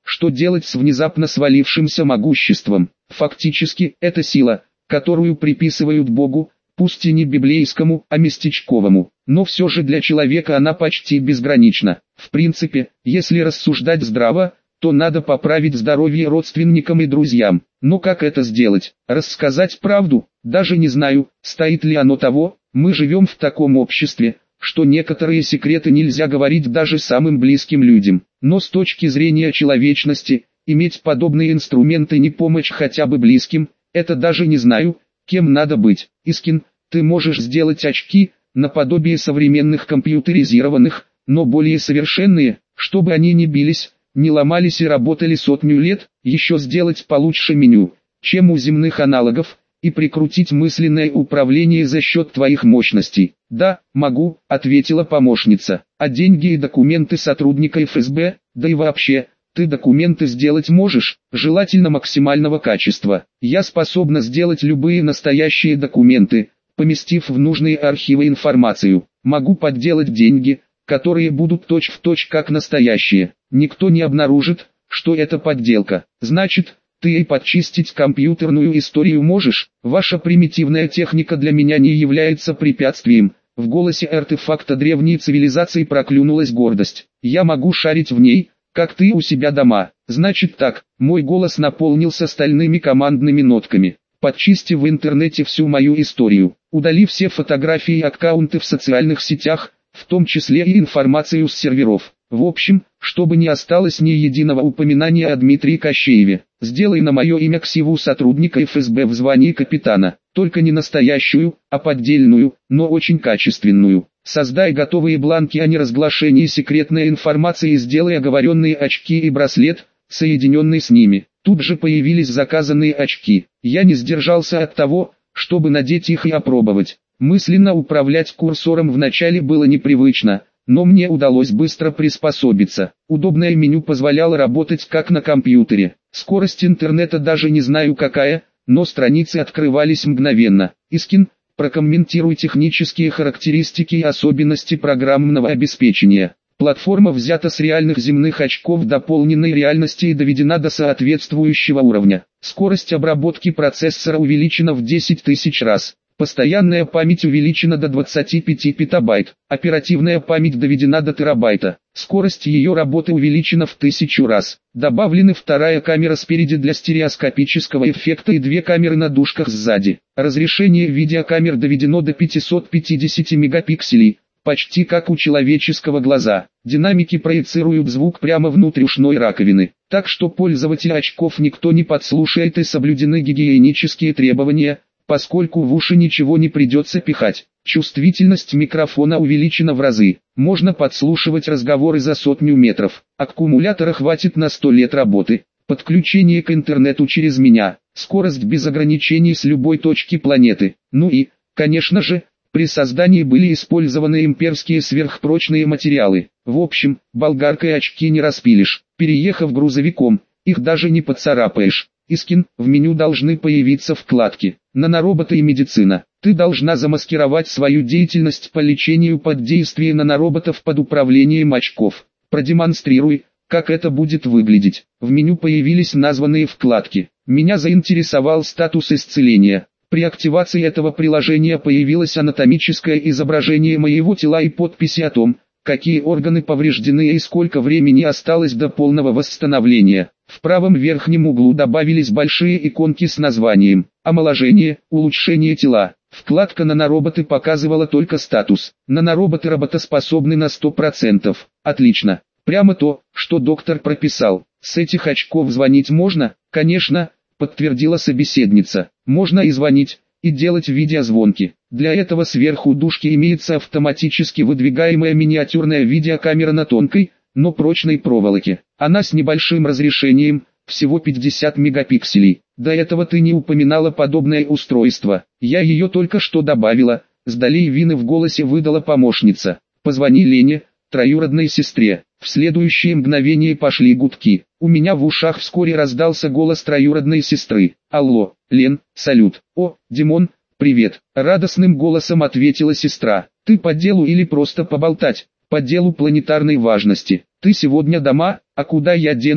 Speaker 1: что делать с внезапно свалившимся могуществом. Фактически, это сила, которую приписывают Богу, пусть и не библейскому, а местечковому, но все же для человека она почти безгранична. В принципе, если рассуждать здраво, то надо поправить здоровье родственникам и друзьям. Но как это сделать? Рассказать правду? Даже не знаю, стоит ли оно того. Мы живем в таком обществе, что некоторые секреты нельзя говорить даже самым близким людям. Но с точки зрения человечности, иметь подобные инструменты не помочь хотя бы близким, это даже не знаю, кем надо быть. Искин, ты можешь сделать очки, наподобие современных компьютеризированных, но более совершенные, чтобы они не бились, не ломались и работали сотню лет, еще сделать получше меню, чем у земных аналогов, и прикрутить мысленное управление за счет твоих мощностей. «Да, могу», — ответила помощница. «А деньги и документы сотрудника эф эс бэ, да и вообще, ты документы сделать можешь, желательно максимального качества. Я способна сделать любые настоящие документы, поместив в нужные архивы информацию. Могу подделать деньги, которые будут точь-в-точь как настоящие. Никто не обнаружит, что это подделка. Значит, ты и подчистить компьютерную историю можешь. Ваша примитивная техника для меня не является препятствием». В голосе артефакта древней цивилизации проклюнулась гордость. «Я могу шарить в ней, как ты у себя дома. Значит так». Мой голос наполнился стальными командными нотками. «Подчисти в интернете всю мою историю. Удали все фотографии и аккаунты в социальных сетях, в том числе и информацию с серверов. В общем, чтобы не осталось ни единого упоминания о Дмитрии Кощееве. Сделай на мое имя ксиву сотрудника эф эс бэ в звании капитана, только не настоящую, а поддельную, но очень качественную. Создай готовые бланки о неразглашении секретной информации и сделай оговоренные очки и браслет, соединенный с ними». Тут же появились заказанные очки. Я не сдержался от того, чтобы надеть их и опробовать. Мысленно управлять курсором вначале было непривычно, но мне удалось быстро приспособиться. Удобное меню позволяло работать как на компьютере. Скорость интернета даже не знаю какая, но страницы открывались мгновенно. Искин, прокомментируй технические характеристики и особенности программного обеспечения. Платформа взята с реальных земных очков дополненной реальности и доведена до соответствующего уровня. Скорость обработки процессора увеличена в десять тысяч раз. Постоянная память увеличена до двадцати пяти петабайт. Оперативная память доведена до терабайта. Скорость ее работы увеличена в тысячу раз. Добавлены вторая камера спереди для стереоскопического эффекта и две камеры на дужках сзади. Разрешение видеокамер доведено до пятисот пятидесяти мегапикселей. Почти как у человеческого глаза. Динамики проецируют звук прямо внутрь ушной раковины, так что пользователя очков никто не подслушает и соблюдены гигиенические требования, поскольку в уши ничего не придется пихать. Чувствительность микрофона увеличена в разы. Можно подслушивать разговоры за сотню метров. Аккумулятора хватит на сто лет работы. Подключение к интернету через меня. Скорость без ограничений с любой точки планеты. Ну и, конечно же, при создании были использованы имперские сверхпрочные материалы. В общем, болгаркой очки не распилишь. Переехав грузовиком, их даже не поцарапаешь. Искин, в меню должны появиться вкладки «Нанороботы и медицина». Ты должна замаскировать свою деятельность по лечению под действие нанороботов под управлением очков. Продемонстрируй, как это будет выглядеть. В меню появились названные вкладки. Меня заинтересовал статус исцеления. При активации этого приложения появилось анатомическое изображение моего тела и подписи о том, какие органы повреждены и сколько времени осталось до полного восстановления. В правом верхнем углу добавились большие иконки с названием «Омоложение», «Улучшение тела». Вкладка «Нанороботы» показывала только статус. Нанороботы работоспособны на сто процентов. Отлично. Прямо то, что доктор прописал. С этих очков звонить можно? Конечно, подтвердила собеседница. Можно и звонить, и делать видеозвонки. Для этого сверху дужки имеется автоматически выдвигаемая миниатюрная видеокамера на тонкой, но прочной проволоке. Она с небольшим разрешением, всего пятьдесят мегапикселей. До этого ты не упоминала подобное устройство. Я ее только что добавила, с долей вины в голосе выдала помощница. Позвони Лене, троюродной сестре. В следующее мгновение пошли гудки. У меня в ушах вскоре раздался голос троюродной сестры. «Алло, Лен, салют». «О, Димон, привет», — радостным голосом ответила сестра. «Ты по делу или просто поболтать?» «По делу планетарной важности. Ты сегодня дома, а куда я денусь?»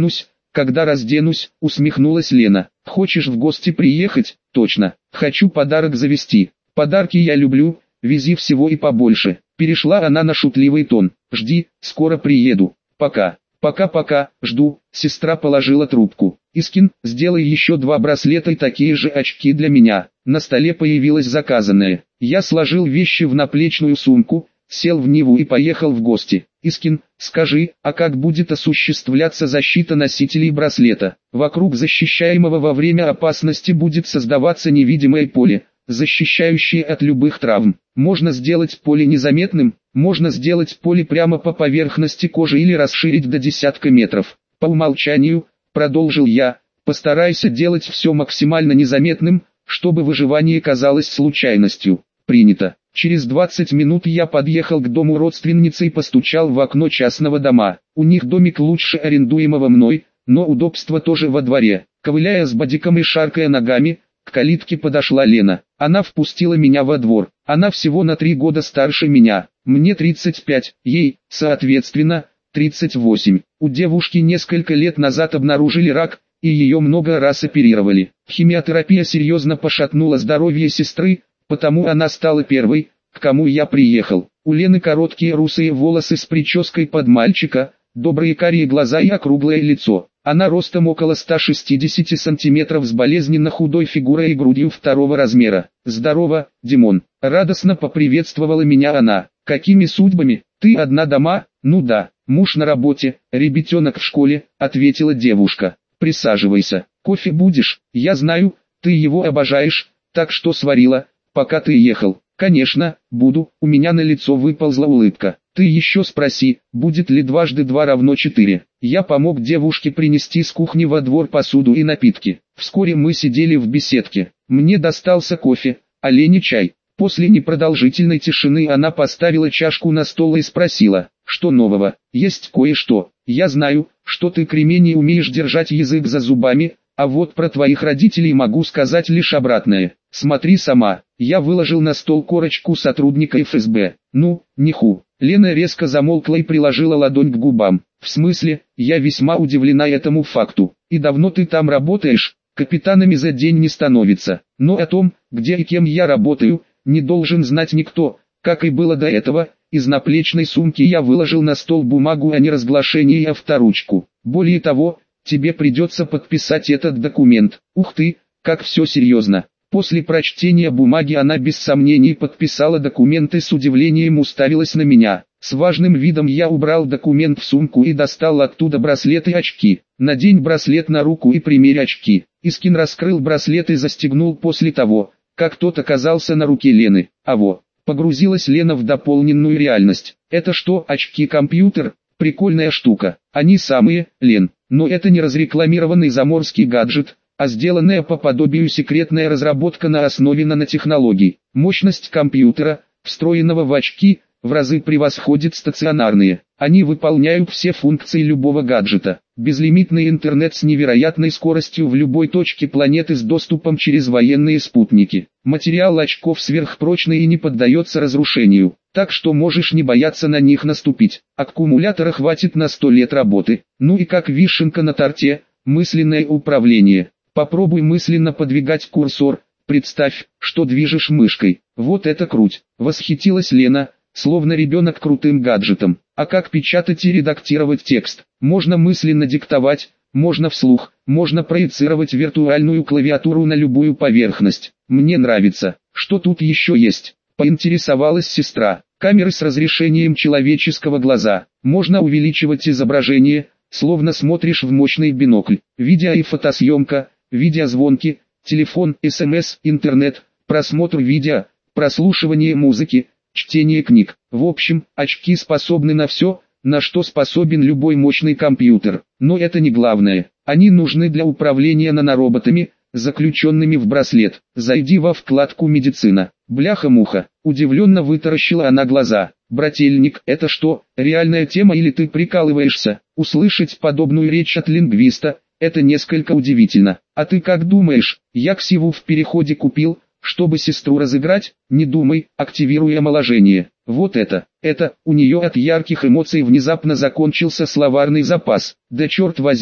Speaker 1: когда разденусь, усмехнулась Лена. Хочешь в гости приехать? Точно. Хочу подарок завести. Подарки я люблю, вези всего и побольше. Перешла она на шутливый тон. Жди, скоро приеду. Пока. Пока-пока, жду. Сестра положила трубку. Искин, сделай еще два браслета и такие же очки для меня. На столе появилось заказанное. Я сложил вещи в наплечную сумку, сел в Ниву и поехал в гости. Искин, скажи, а как будет осуществляться защита носителей браслета? Вокруг защищаемого во время опасности будет создаваться невидимое поле, защищающее от любых травм. Можно сделать поле незаметным, можно сделать поле прямо по поверхности кожи или расширить до десятка метров. По умолчанию, продолжил я, постарайся делать все максимально незаметным, чтобы выживание казалось случайностью. Принято. Через двадцать минут я подъехал к дому родственницы и постучал в окно частного дома. У них домик лучше арендуемого мной, но удобство тоже во дворе. Ковыляя с бодиком и шаркая ногами, к калитке подошла Лена. Она впустила меня во двор. Она всего на три года старше меня. Мне тридцать пять, ей, соответственно, тридцать восемь. У девушки несколько лет назад обнаружили рак, и ее много раз оперировали. Химиотерапия серьезно пошатнула здоровье сестры, потому она стала первой, к кому я приехал. У Лены короткие русые волосы с прической под мальчика, добрые карие глаза и округлое лицо. Она ростом около ста шестидесяти сантиметров с болезненно худой фигурой и грудью второго размера. «Здорово, Димон!» — радостно поприветствовала меня она. «Какими судьбами? Ты одна дома?» «Ну да, муж на работе, ребятенок в школе», — ответила девушка. «Присаживайся. Кофе будешь? Я знаю, ты его обожаешь, так что сварила, пока ты ехал». «Конечно, буду», — у меня на лицо выползла улыбка. «Ты еще спроси, будет ли дважды два равно четыре». Я помог девушке принести с кухни во двор посуду и напитки. Вскоре мы сидели в беседке. Мне достался кофе, а Лене чай. После непродолжительной тишины она поставила чашку на стол и спросила, что нового. «Есть кое-что. Я знаю, что ты кремень и умеешь держать язык за зубами, а вот про твоих родителей могу сказать лишь обратное. Смотри сама». Я выложил на стол корочку сотрудника эф эс бэ. «Ну, ниху». Лена резко замолкла и приложила ладонь к губам. «В смысле, я весьма удивлена этому факту. И давно ты там работаешь? Капитанами за день не становится. Но о том, где и кем я работаю, не должен знать никто, как и было до этого». Из наплечной сумки я выложил на стол бумагу о неразглашении и авторучку. «Более того, тебе придется подписать этот документ». Ух ты, как все серьезно. После прочтения бумаги она без сомнений подписала документ и с удивлением уставилась на меня. С важным видом я убрал документ в сумку и достал оттуда браслет и очки. «Надень браслет на руку и примерь очки». Искин раскрыл браслет и застегнул после того, как тот оказался на руке Лены. А во, погрузилась Лена в дополненную реальность. «Это что, очки-компьютер? Прикольная штука». «Они самые, Лен, но это не разрекламированный заморский гаджет, а сделанная по подобию секретная разработка на основе нанотехнологий. Мощность компьютера, встроенного в очки, в разы превосходит стационарные. Они выполняют все функции любого гаджета. Безлимитный интернет с невероятной скоростью в любой точке планеты с доступом через военные спутники. Материал очков сверхпрочный и не поддается разрушению, так что можешь не бояться на них наступить. Аккумулятора хватит на сто лет работы. Ну и как вишенка на торте, мысленное управление. Попробуй мысленно подвигать курсор, представь, что движешь мышкой. Вот это круть!» Восхитилась Лена, словно ребенок крутым гаджетом. «А как печатать и редактировать текст? Можно мысленно диктовать, можно вслух, можно проецировать виртуальную клавиатуру на любую поверхность. Мне нравится. Что тут еще есть?» Поинтересовалась сестра. «Камеры с разрешением человеческого глаза. Можно увеличивать изображение, словно смотришь в мощный бинокль. Видео и фотосъемка, видеозвонки, телефон, смс, интернет, просмотр видео, прослушивание музыки, чтение книг. В общем, очки способны на все, на что способен любой мощный компьютер. Но это не главное. Они нужны для управления нанороботами, заключенными в браслет. Зайди во вкладку «Медицина». Бляха-муха, удивленно вытаращила она глаза. «Брательник, это что, реальная тема или ты прикалываешься?» Услышать подобную речь от лингвиста – это несколько удивительно. «А ты как думаешь, я ксиву в переходе купил, чтобы сестру разыграть?» «Не думай», активируя омоложение. «Вот это, это, у нее от ярких эмоций внезапно закончился словарный запас. Да черт возьми,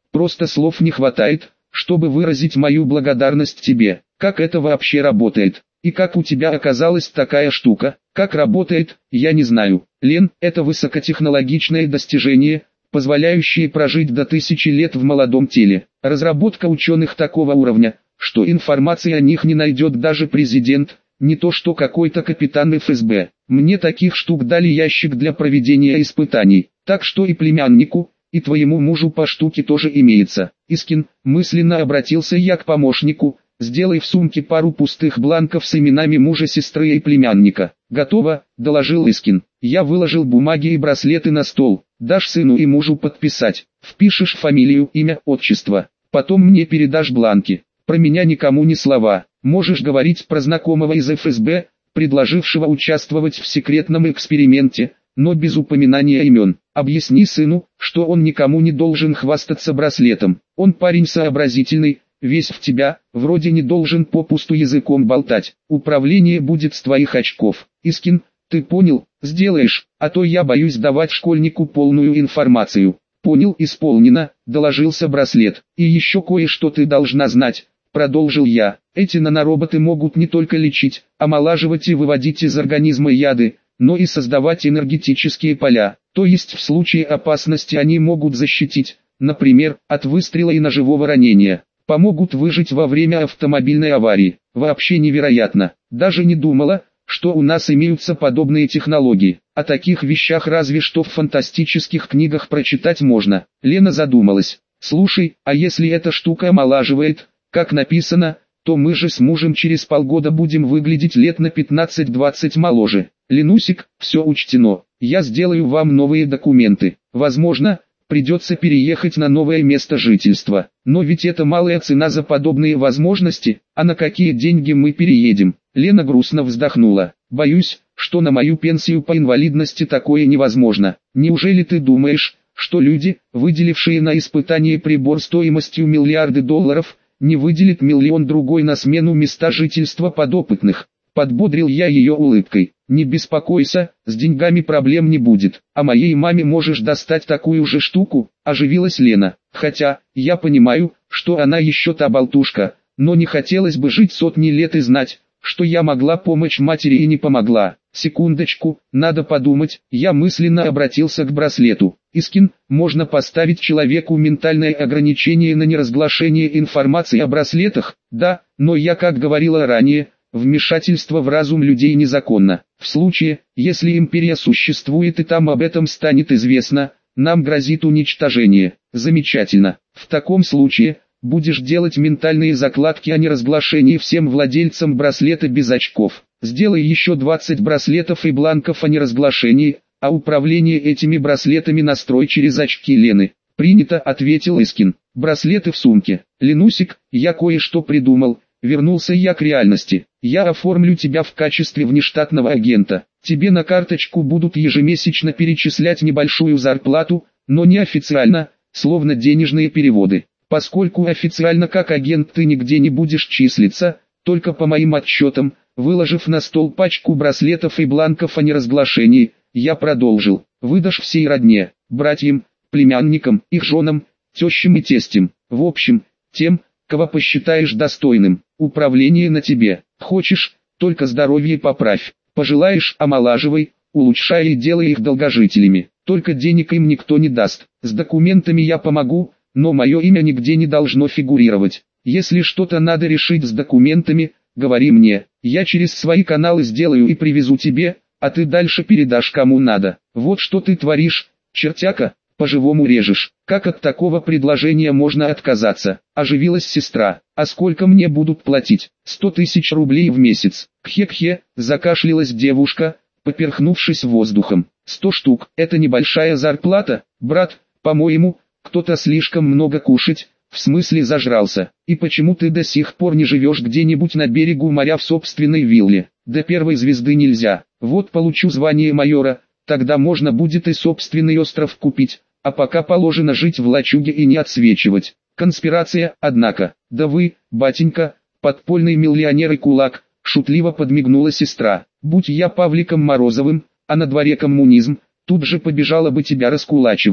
Speaker 1: Просто слов не хватает, чтобы выразить мою благодарность тебе. Как это вообще работает? И как у тебя оказалась такая штука? Как работает, я не знаю. Лен, это высокотехнологичное достижение, позволяющее прожить до тысячи лет в молодом теле. Разработка ученых такого уровня, что информации о них не найдет даже президент, не то что какой-то капитан эф эс бэ. Мне таких штук дали ящик для проведения испытаний, так что и племяннику, и твоему мужу по штуке тоже имеется. Искин, мысленно обратился я к помощнику, сделай в сумке пару пустых бланков с именами мужа, сестры и племянника. Готово, доложил Искин. Я выложил бумаги и браслеты на стол. Дашь сыну и мужу подписать. Впишешь фамилию, имя, отчество. Потом мне передашь бланки. Про меня никому ни слова. Можешь говорить про знакомого из эф эс бэ, предложившего участвовать в секретном эксперименте, но без упоминания имен. Объясни сыну, что он никому не должен хвастаться браслетом. Он парень сообразительный, весь в тебя, вроде не должен попусту языком болтать. Управление будет с твоих очков. Искин, ты понял? Сделаешь, а то я боюсь давать школьнику полную информацию. Понял, исполнено, доложился браслет. И еще кое-что ты должна знать, продолжил я. Эти нанороботы могут не только лечить, омолаживать и выводить из организма яды, но и создавать энергетические поля. То есть в случае опасности они могут защитить, например, от выстрела и ножевого ранения. Помогут выжить во время автомобильной аварии. Вообще невероятно. Даже не думала, что у нас имеются подобные технологии. О таких вещах разве что в фантастических книгах прочитать можно. Лена задумалась. Слушай, а если эта штука омолаживает, как написано, то мы же с мужем через полгода будем выглядеть лет на пятнадцать-двадцать моложе. Ленусик, все учтено. Я сделаю вам новые документы. Возможно, придется переехать на новое место жительства. Но ведь это малая цена за подобные возможности, а на какие деньги мы переедем? Лена грустно вздохнула. Боюсь, что на мою пенсию по инвалидности такое невозможно. Неужели ты думаешь, что люди, выделившие на испытание прибор стоимостью миллиарды долларов, не выделят миллион другой на смену места жительства подопытных? Подбодрил я ее улыбкой. Не беспокойся, с деньгами проблем не будет. А моей маме можешь достать такую же штуку, оживилась Лена. Хотя, я понимаю, что она еще та болтушка, но не хотелось бы жить сотни лет и знать, что я могла помочь матери и не помогла. Секундочку, надо подумать. Я мысленно обратился к браслету. Искин, можно поставить человеку ментальное ограничение на неразглашение информации о браслетах? Да, но я, как говорила ранее, вмешательство в разум людей незаконно. В случае, если империя существует и там об этом станет известно, нам грозит уничтожение. Замечательно. В таком случае, будешь делать ментальные закладки о неразглашении всем владельцам браслета без очков. Сделай еще двадцать браслетов и бланков о неразглашении, а управление этими браслетами настрой через очки Лены. Принято, ответил Искин. Браслеты в сумке. Ленусик, я кое-что придумал. Вернулся я к реальности. Я оформлю тебя в качестве внештатного агента. Тебе на карточку будут ежемесячно перечислять небольшую зарплату, но неофициально, словно денежные переводы. Поскольку официально как агент ты нигде не будешь числиться, только по моим отчетам, выложив на стол пачку браслетов и бланков о неразглашении, я продолжил. Выдашь всей родне, братьям, племянникам, их женам, тещам и тестям, в общем, тем, кого посчитаешь достойным. Управление на тебе. Хочешь, только здоровье поправь. Пожелаешь, омолаживай, улучшай и делай их долгожителями. Только денег им никто не даст. С документами я помогу, но мое имя нигде не должно фигурировать. Если что-то надо решить с документами, говори мне. Я через свои каналы сделаю и привезу тебе, а ты дальше передашь кому надо. Вот что ты творишь, чертяка. По-живому режешь. Как от такого предложения можно отказаться? Оживилась сестра. А сколько мне будут платить? Сто тысяч рублей в месяц. Кхе-кхе, закашлялась девушка, поперхнувшись воздухом. Сто штук, это небольшая зарплата, брат, по-моему, кто-то слишком много кушать, в смысле зажрался. И почему ты до сих пор не живешь где-нибудь на берегу моря в собственной вилле? До первой звезды нельзя. Вот получу звание майора, тогда можно будет и собственный остров купить. А пока положено жить в лачуге и не отсвечивать. Конспирация, однако. Да вы, батенька, подпольный миллионер и кулак, шутливо подмигнула сестра. Будь я Павликом Морозовым, а на дворе коммунизм, тут же побежала бы тебя раскулачивать.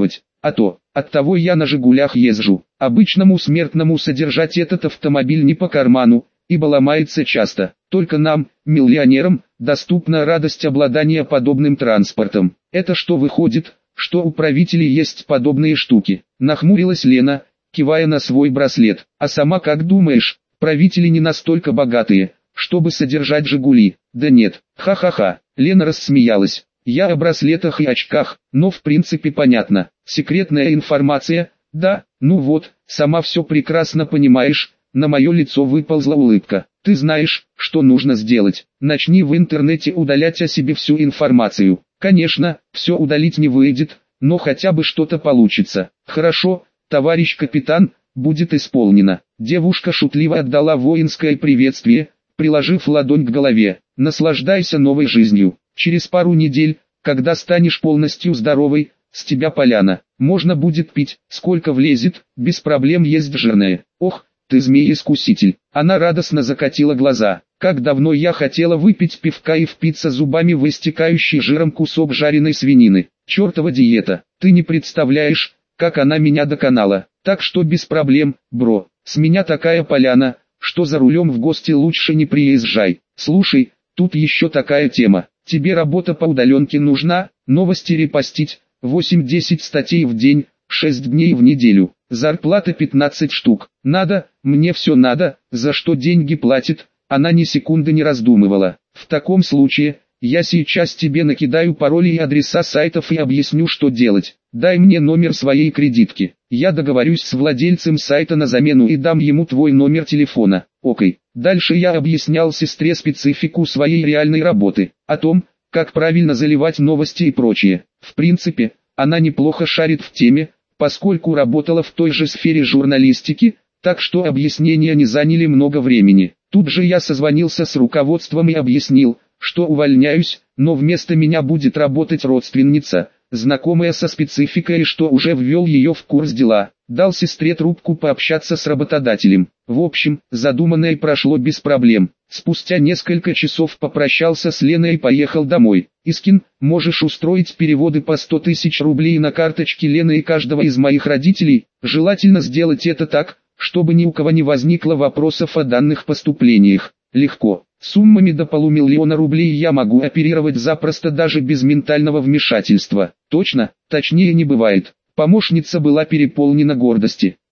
Speaker 1: А то, оттого я на «Жигулях» езжу. Обычному смертному содержать этот автомобиль не по карману, ибо ломается часто. Только нам, миллионерам, доступна радость обладания подобным транспортом. Это что выходит, что у правителей есть подобные штуки? Нахмурилась Лена, кивая на свой браслет. А сама как думаешь, правители не настолько богатые, чтобы содержать «Жигули»? Да нет, ха-ха-ха. Лена рассмеялась. Я о браслетах и очках, но в принципе понятно. Секретная информация, да, ну вот, сама все прекрасно понимаешь. На мое лицо выползла улыбка. Ты знаешь, что нужно сделать. Начни в интернете удалять о себе всю информацию. Конечно, все удалить не выйдет, но хотя бы что-то получится. Хорошо, товарищ капитан, будет исполнено. Девушка шутливо отдала воинское приветствие, приложив ладонь к голове. Наслаждайся новой жизнью. Через пару недель, когда станешь полностью здоровой, с тебя поляна. Можно будет пить, сколько влезет, без проблем есть жирное. Ох, ты змей-искуситель. Она радостно закатила глаза. Как давно я хотела выпить пивка и впиться зубами в истекающий жиром кусок жареной свинины. Чертова диета. Ты не представляешь, как она меня доконала. Так что без проблем, бро. С меня такая поляна, что за рулем в гости лучше не приезжай. Слушай, тут еще такая тема. Тебе работа по удаленке нужна? Новости репостить, восемь-десять статей в день, шесть дней в неделю. Зарплата пятнадцать штук. Надо, мне все надо, за что деньги платит? Она ни секунды не раздумывала. В таком случае, я сейчас тебе накидаю пароли и адреса сайтов и объясню, что делать. Дай мне номер своей кредитки. Я договорюсь с владельцем сайта на замену и дам ему твой номер телефона. Окей. Дальше я объяснял сестре специфику своей реальной работы, о том, как правильно заливать новости и прочее. В принципе, она неплохо шарит в теме, поскольку работала в той же сфере журналистики, так что объяснения не заняли много времени. Тут же я созвонился с руководством и объяснил, что увольняюсь, но вместо меня будет работать родственница, знакомая со спецификой, и что уже ввел ее в курс дела. Дал сестре трубку пообщаться с работодателем. В общем, задуманное прошло без проблем. Спустя несколько часов попрощался с Леной и поехал домой. Искин, можешь устроить переводы по сто тысяч рублей на карточки Лены и каждого из моих родителей? Желательно сделать это так, чтобы ни у кого не возникло вопросов о данных поступлениях. Легко. Суммами до полумиллиона рублей я могу оперировать запросто даже без ментального вмешательства. Точно, точнее не бывает. Помощница была переполнена гордости.